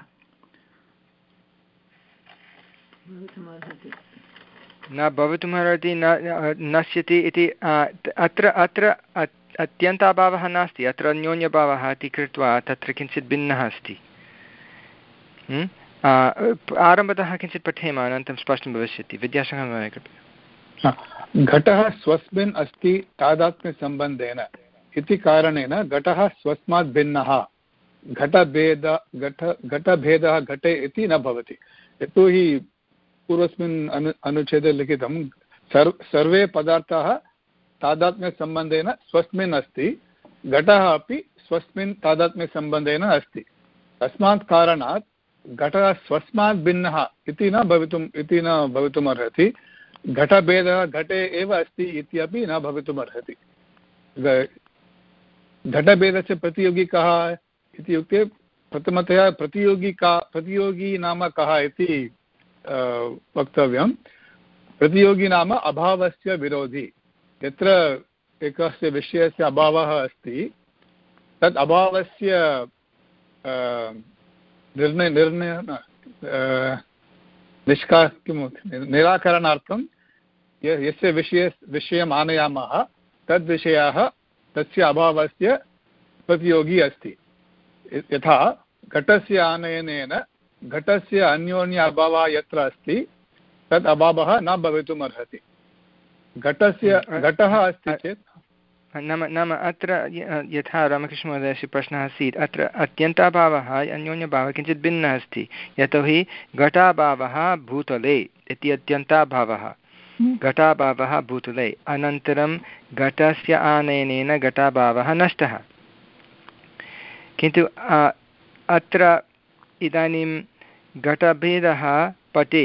न भवितुमर्हति नश्यति इति अत्र अत्र अत्यन्ताभावः नास्ति, अत्र अन्योन्यभावः इति कृत्वा तत्र किञ्चित् भिन्नः अस्ति। आरम्भतः किञ्चित् पठेम, अनन्तरं स्पष्टं भविष्यति। विद्यासागरमहोदय कृपया। घटः स्वस्मिन् अस्ति तादात्म्यसम्बन्धेन इति कारणेन घटः स्वस्मात् भिन्नः, घटभेद घट घटभेदः घटे इति न भवति। यतोहि पूर्वस्मिन् अनु अनुच्छेदे लिखितं सर्व सर्वे पदार्थाः तादात्म्यसम्बन्धेन स्वस्मिन् अस्ति, घटः अपि स्वस्मिन् तादात्म्यसम्बन्धेन अस्ति। तस्मात् कारणात् घटः स्वस्मात् भिन्नः इति न भवितुम् इति न भवितुम् अर्हति, घटभेदः घटे एव अस्ति इत्यपि न भवितुम् अर्हति। घटभेदस्य प्रतियोगी कः इत्युक्ते प्रथमतया प्रतियोगी का प्रतियोगी नाम कः इति वक्तव्यं। प्रतियोगी नाम अभावस्य विरोधी। यत्र एकस्य विषयस्य अभावः अस्ति तद् अभावस्य निर्णय निर्णय निष्का किं निराकरणार्थं यस्य विषय विषयम् आनयामः तद्विषयः तस्य अभावस्य प्रतियोगी अस्ति। यथा घटस्य आनयनेन घटस्य अन्योन्य अभावः यत्र अस्ति तद् अभावः न भवितुम् अर्हति। घटस्य घटः अस्ति चेत् नाम नाम अत्र यथा रामकृष्णमहोदयस्य प्रश्नः आसीत्, अत्र अत्यन्ताभावः अन्योन्यभावः किञ्चित् भिन्नः अस्ति, यतोहि घटाभावः भूतले इति अत्यन्ताभावः, घटाभावः भूतले, अनन्तरं घटस्य आनयनेन घटाभावः नष्टः। किन्तु अत्र इदानीं घटभेदः पटे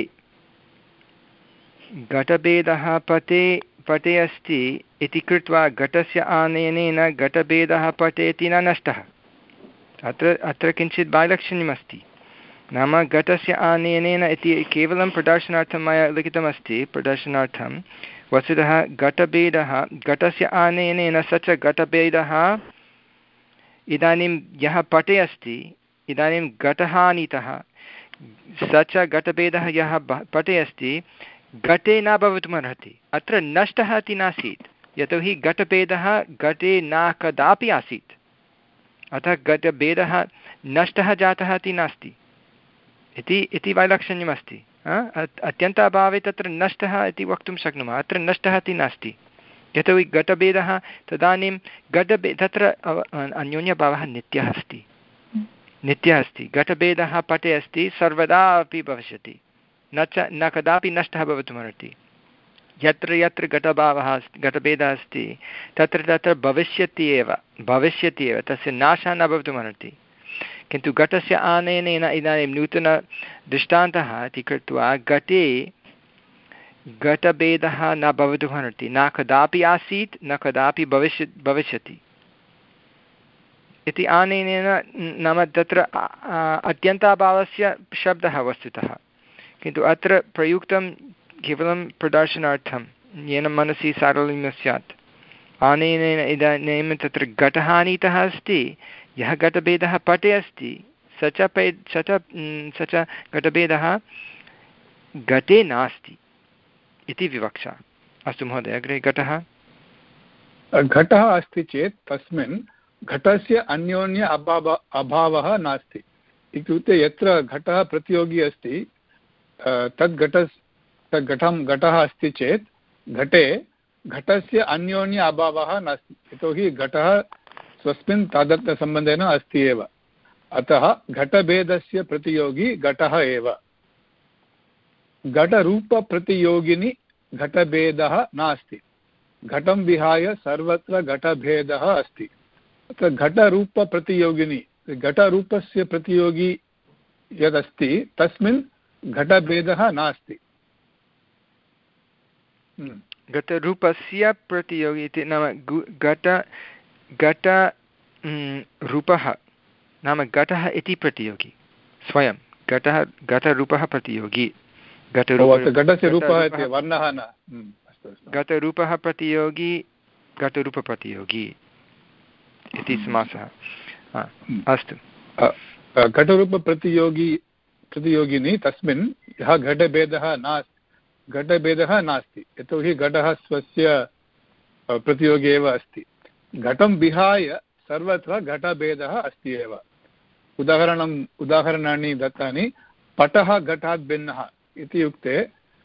घटभेदः पटे पटे अस्ति इति कृत्वा घटस्य आनयनेन घटभेदः पटे इति न नष्टः। अत्र अत्र किञ्चित् वैलक्षण्यमस्ति। नाम घटस्य आनयनेन इति केवलं प्रदर्शनार्थं मया लिखितमस्ति, प्रदर्शनार्थं। वस्तुतः घटभेदः घटस्य आनयनेन स च घटभेदः इदानीं यः पटे अस्ति, इदानीं घटः आनीतः, स च घटभेदः यः पटे अस्ति घटे न भवितुमर्हति। अत्र नष्टः इति नासीत्, यतोहि घटभेदः घटे न कदापि आसीत्, अतः घटभेदः नष्टः जातः इति नास्ति इति इति वैलक्षण्यमस्ति। अत्यन्ताभावे तत्र नष्टः इति वक्तुं शक्नुमः, अत्र नष्टः इति नास्ति, यतोहि घटभेदः तदानीं घटभे तत्र अन्योन्यभावः नित्यः अस्ति, नित्यः अस्ति। घटभेदः पटे अस्ति, सर्वदा अपि भविष्यति, न च न कदापि नष्टः भवितुमर्हति। यत्र यत्र घटभावः अस्ति घटभेदः अस्ति तत्र तत्र भविष्यति एव भविष्यति एव तस्य नाशः न भवितुमर्हति। किन्तु घटस्य आनयनेन इदानीं नूतनदृष्टान्तः इति कृत्वा घटे घटभेदः न भवितुमर्हति, न कदापि आसीत् न कदापि भविष्य भविष्यति। इति आनेनेन नाम तत्र अत्यन्ताभावस्य शब्दः वस्तुतः, किन्तु अत्र प्रयुक्तं केवलं प्रदर्शनार्थं येन मनसि सारल्यं स्यात्। आनेनेन इदानीं तत्र घटः आनीतः अस्ति, यः घटभेदः पटे अस्ति स च पे स च स च घटभेदः घटे नास्ति इति विवक्षा। अस्तु महोदय, अग्रे घटः घटः अस्ति चेत् तस्मिन् घटस्य अन्योन्य अभाव अभावः नास्ति। इत्युक्ते यत्र घटः प्रतियोगी अस्ति तद् घट तद् घटं घटः अस्ति चेत् घटे घटस्य अन्योन्य अभावः नास्ति, यतोहि घटः स्वस्मिन् तादात्म्यसम्बन्धेन अस्ति एव। अतः घटभेदस्य प्रतियोगी घटः एव। घटरूपप्रतियोगिनि घटभेदः नास्ति, घटं विहाय सर्वत्र घटभेदः अस्ति। अत्र घटरूपप्रतियोगिनि घटरूपस्य प्रतियोगी यदस्ति तस्मिन् घटभेदः नास्ति। घटरूपस्य प्रतियोगी इति नाम घट घट रूपः नाम घटः इति प्रतियोगी स्वयं, घटः घटरूपः प्रतियोगी, घटस्य रूपः इति वर्णः न, घटरूपः प्रतियोगी घटरूपप्रतियोगी इति समासः। अस्तु, घटरूपप्रतियोगी प्रतियोगिनि तस्मिन् यः घटभेदः नास्ति घटभेदः नास्ति, यतोहि घटः स्वस्य प्रतियोगी एव अस्ति। घटं विहाय सर्वत्र घटभेदः अस्ति एव। उदाहरणम् उदाहरणानि दत्तानि। पटः घटात् भिन्नः इत्युक्ते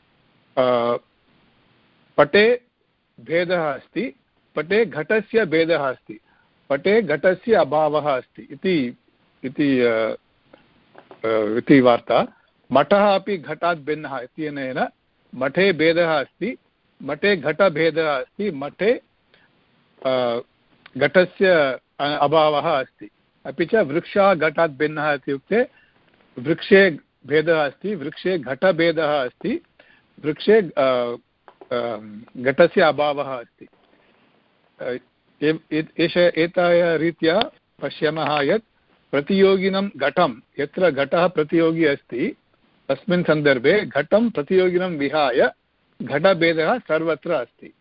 पटे भेदः अस्ति, पटे घटस्य भेदः अस्ति, पटे घटस्य अभावः अस्ति इति इति वार्ता। मठः अपि घटात् भिन्नः इत्यनेन मठे भेदः अस्ति, मठे घटभेदः अस्ति, मठे घटस्य अभावः अस्ति। अपि च वृक्षः घटात् भिन्नः इत्युक्ते वृक्षे भेदः अस्ति, वृक्षे घटभेदः अस्ति, वृक्षे घटस्य अभावः अस्ति। एष एताया रीत्या पश्यामः यत् प्रतियोगिनं घटं यत्र घटः प्रतियोगी अस्ति तस्मिन् सन्दर्भे घटं प्रतियोगिनं विहाय घटभेदः सर्वत्र अस्ति।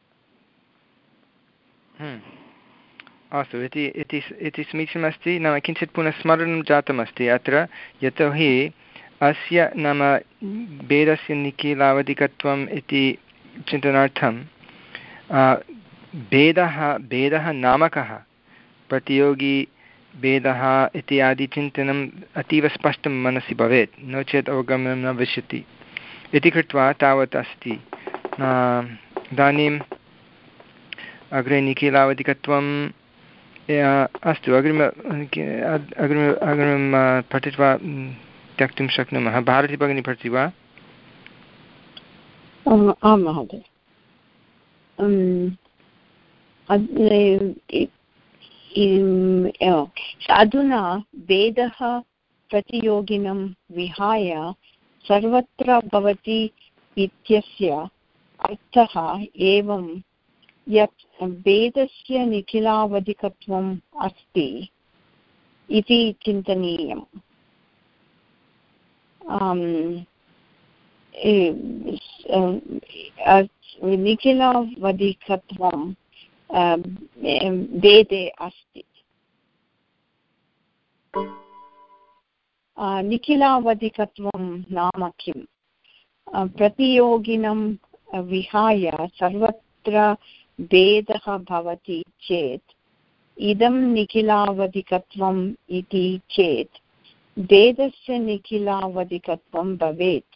अस्तु, इति इति समीचीनमस्ति। नाम किञ्चित् पुनः स्मरणं जातमस्ति अत्र, यतोहि अस्य नाम भेदस्य निखिलावधिकत्वम् इति चिन्तनार्थं भेदः भेदः नामकः प्रतियोगी भेदः इत्यादि चिन्तनम् अतीव स्पष्टं मनसि भवेत्, नो चेत् अवगमनं न भविष्यति इति कृत्वा तावत् अस्ति। इदानीम् अग्रे निखिलावधिकत्वम् अस्तु, अग्रिम अग्रिम अग्रिमं पठित्वा त्यक्तुं शक्नुमः। भारती भगिनी पठति वा? आं महोदय। अधुना भेदः प्रतियोगिनं विहाय सर्वत्र भवति इत्यस्य अर्थः एवं यत् भेदस्य निखिलावधिकत्वम् अस्ति इति चिन्तनीयम्। निखिलावधिकत्वं भेदे अस्ति। निखिलावधिकत्वं नाम किम्? प्रतियोगिनं विहाय सर्वत्र भेदः भवति चेत् इदं निखिलावधिकत्वम् इति चेत् भेदस्य निखिलावधिकत्वं भवेत्,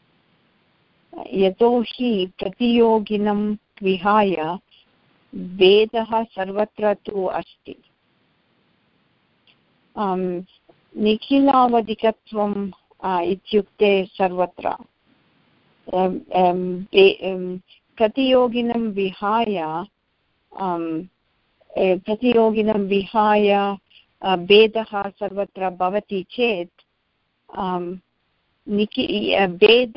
यतोहि प्रतियोगिनं विहाय भेदः सर्वत्र तु अस्ति। निखिलावधिकत्वम् इत्युक्ते सर्वत्र प्रतियोगिनं विहाय प्रतियोगिनं विहाय भेदः सर्वत्र भवति चेत् निखि भेद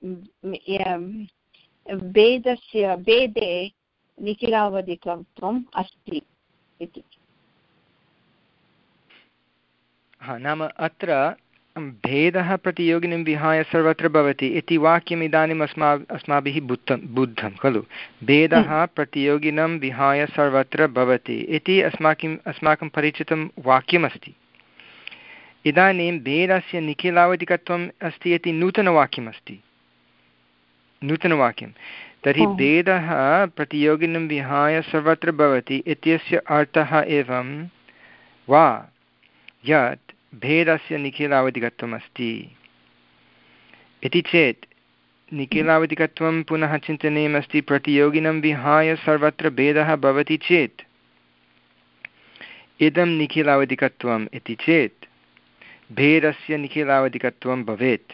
भेदस्य भेदे निखिलावधिकत्वम् अस्ति इति। हा नाम अत्र भेदः प्रतियोगिनं विहाय सर्वत्र भवति इति वाक्यम् इदानीम् अस्मा अस्माभिः बुद्धं बुद्धं खलु भेदः प्रतियोगिनं विहाय सर्वत्र भवति इति अस्माकम् अस्माकं परिचितं वाक्यमस्ति। इदानीं भेदस्य निखिलावधिकत्वम् अस्ति इति नूतनवाक्यमस्ति नूतनवाक्यं तर्हि भेदः प्रतियोगिनं विहाय सर्वत्र भवति इत्यस्य अर्थः एवं वा यत् भेदस्य निखिलावधिकत्वम् अस्ति इति चेत् निखिलावधिकत्वं पुनः चिन्तनीयमस्ति प्रतियोगिनं विहाय सर्वत्र भेदः भवति चेत् इदं निखिलावधिकत्वम् इति चेत् भेदस्य निखिलावधिकत्वं भवेत्।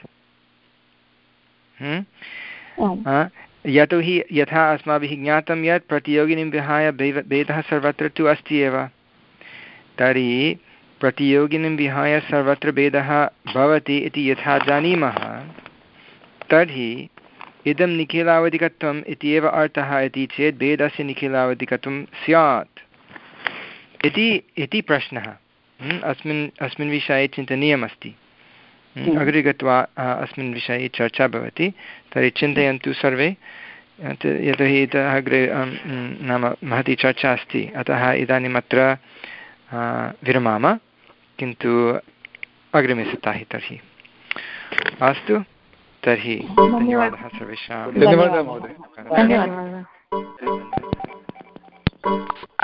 यतोहि यथा अस्माभिः ज्ञातं यत् प्रतियोगिनं विहाय भेदः सर्वत्र तु अस्ति एव तर्हि प्रतियोगिनं विहाय सर्वत्र भेदः भवति इति यथा जानीमः तर्हि इदं निखिलावधिकत्वम् इति एव अर्थः इति चेत् भेदस्य निखिलावधिकत्वं स्यात् इति इति प्रश्नः अस्मिन् अस्मिन् विषये चिन्तनीयमस्ति। अग्रे गत्वा अस्मिन् विषये चर्चा भवति तर्हि चिन्तयन्तु सर्वे यतोहि इतः अग्रे नाम महती चर्चा अस्ति अतः इदानीम् अत्र विरमाम किन्तु अग्रिमे सप्ताहे तर्हि अस्तु तर्हि धन्यवादः सर्वेषां। धन्यवादः महोदय। धन्यवादः।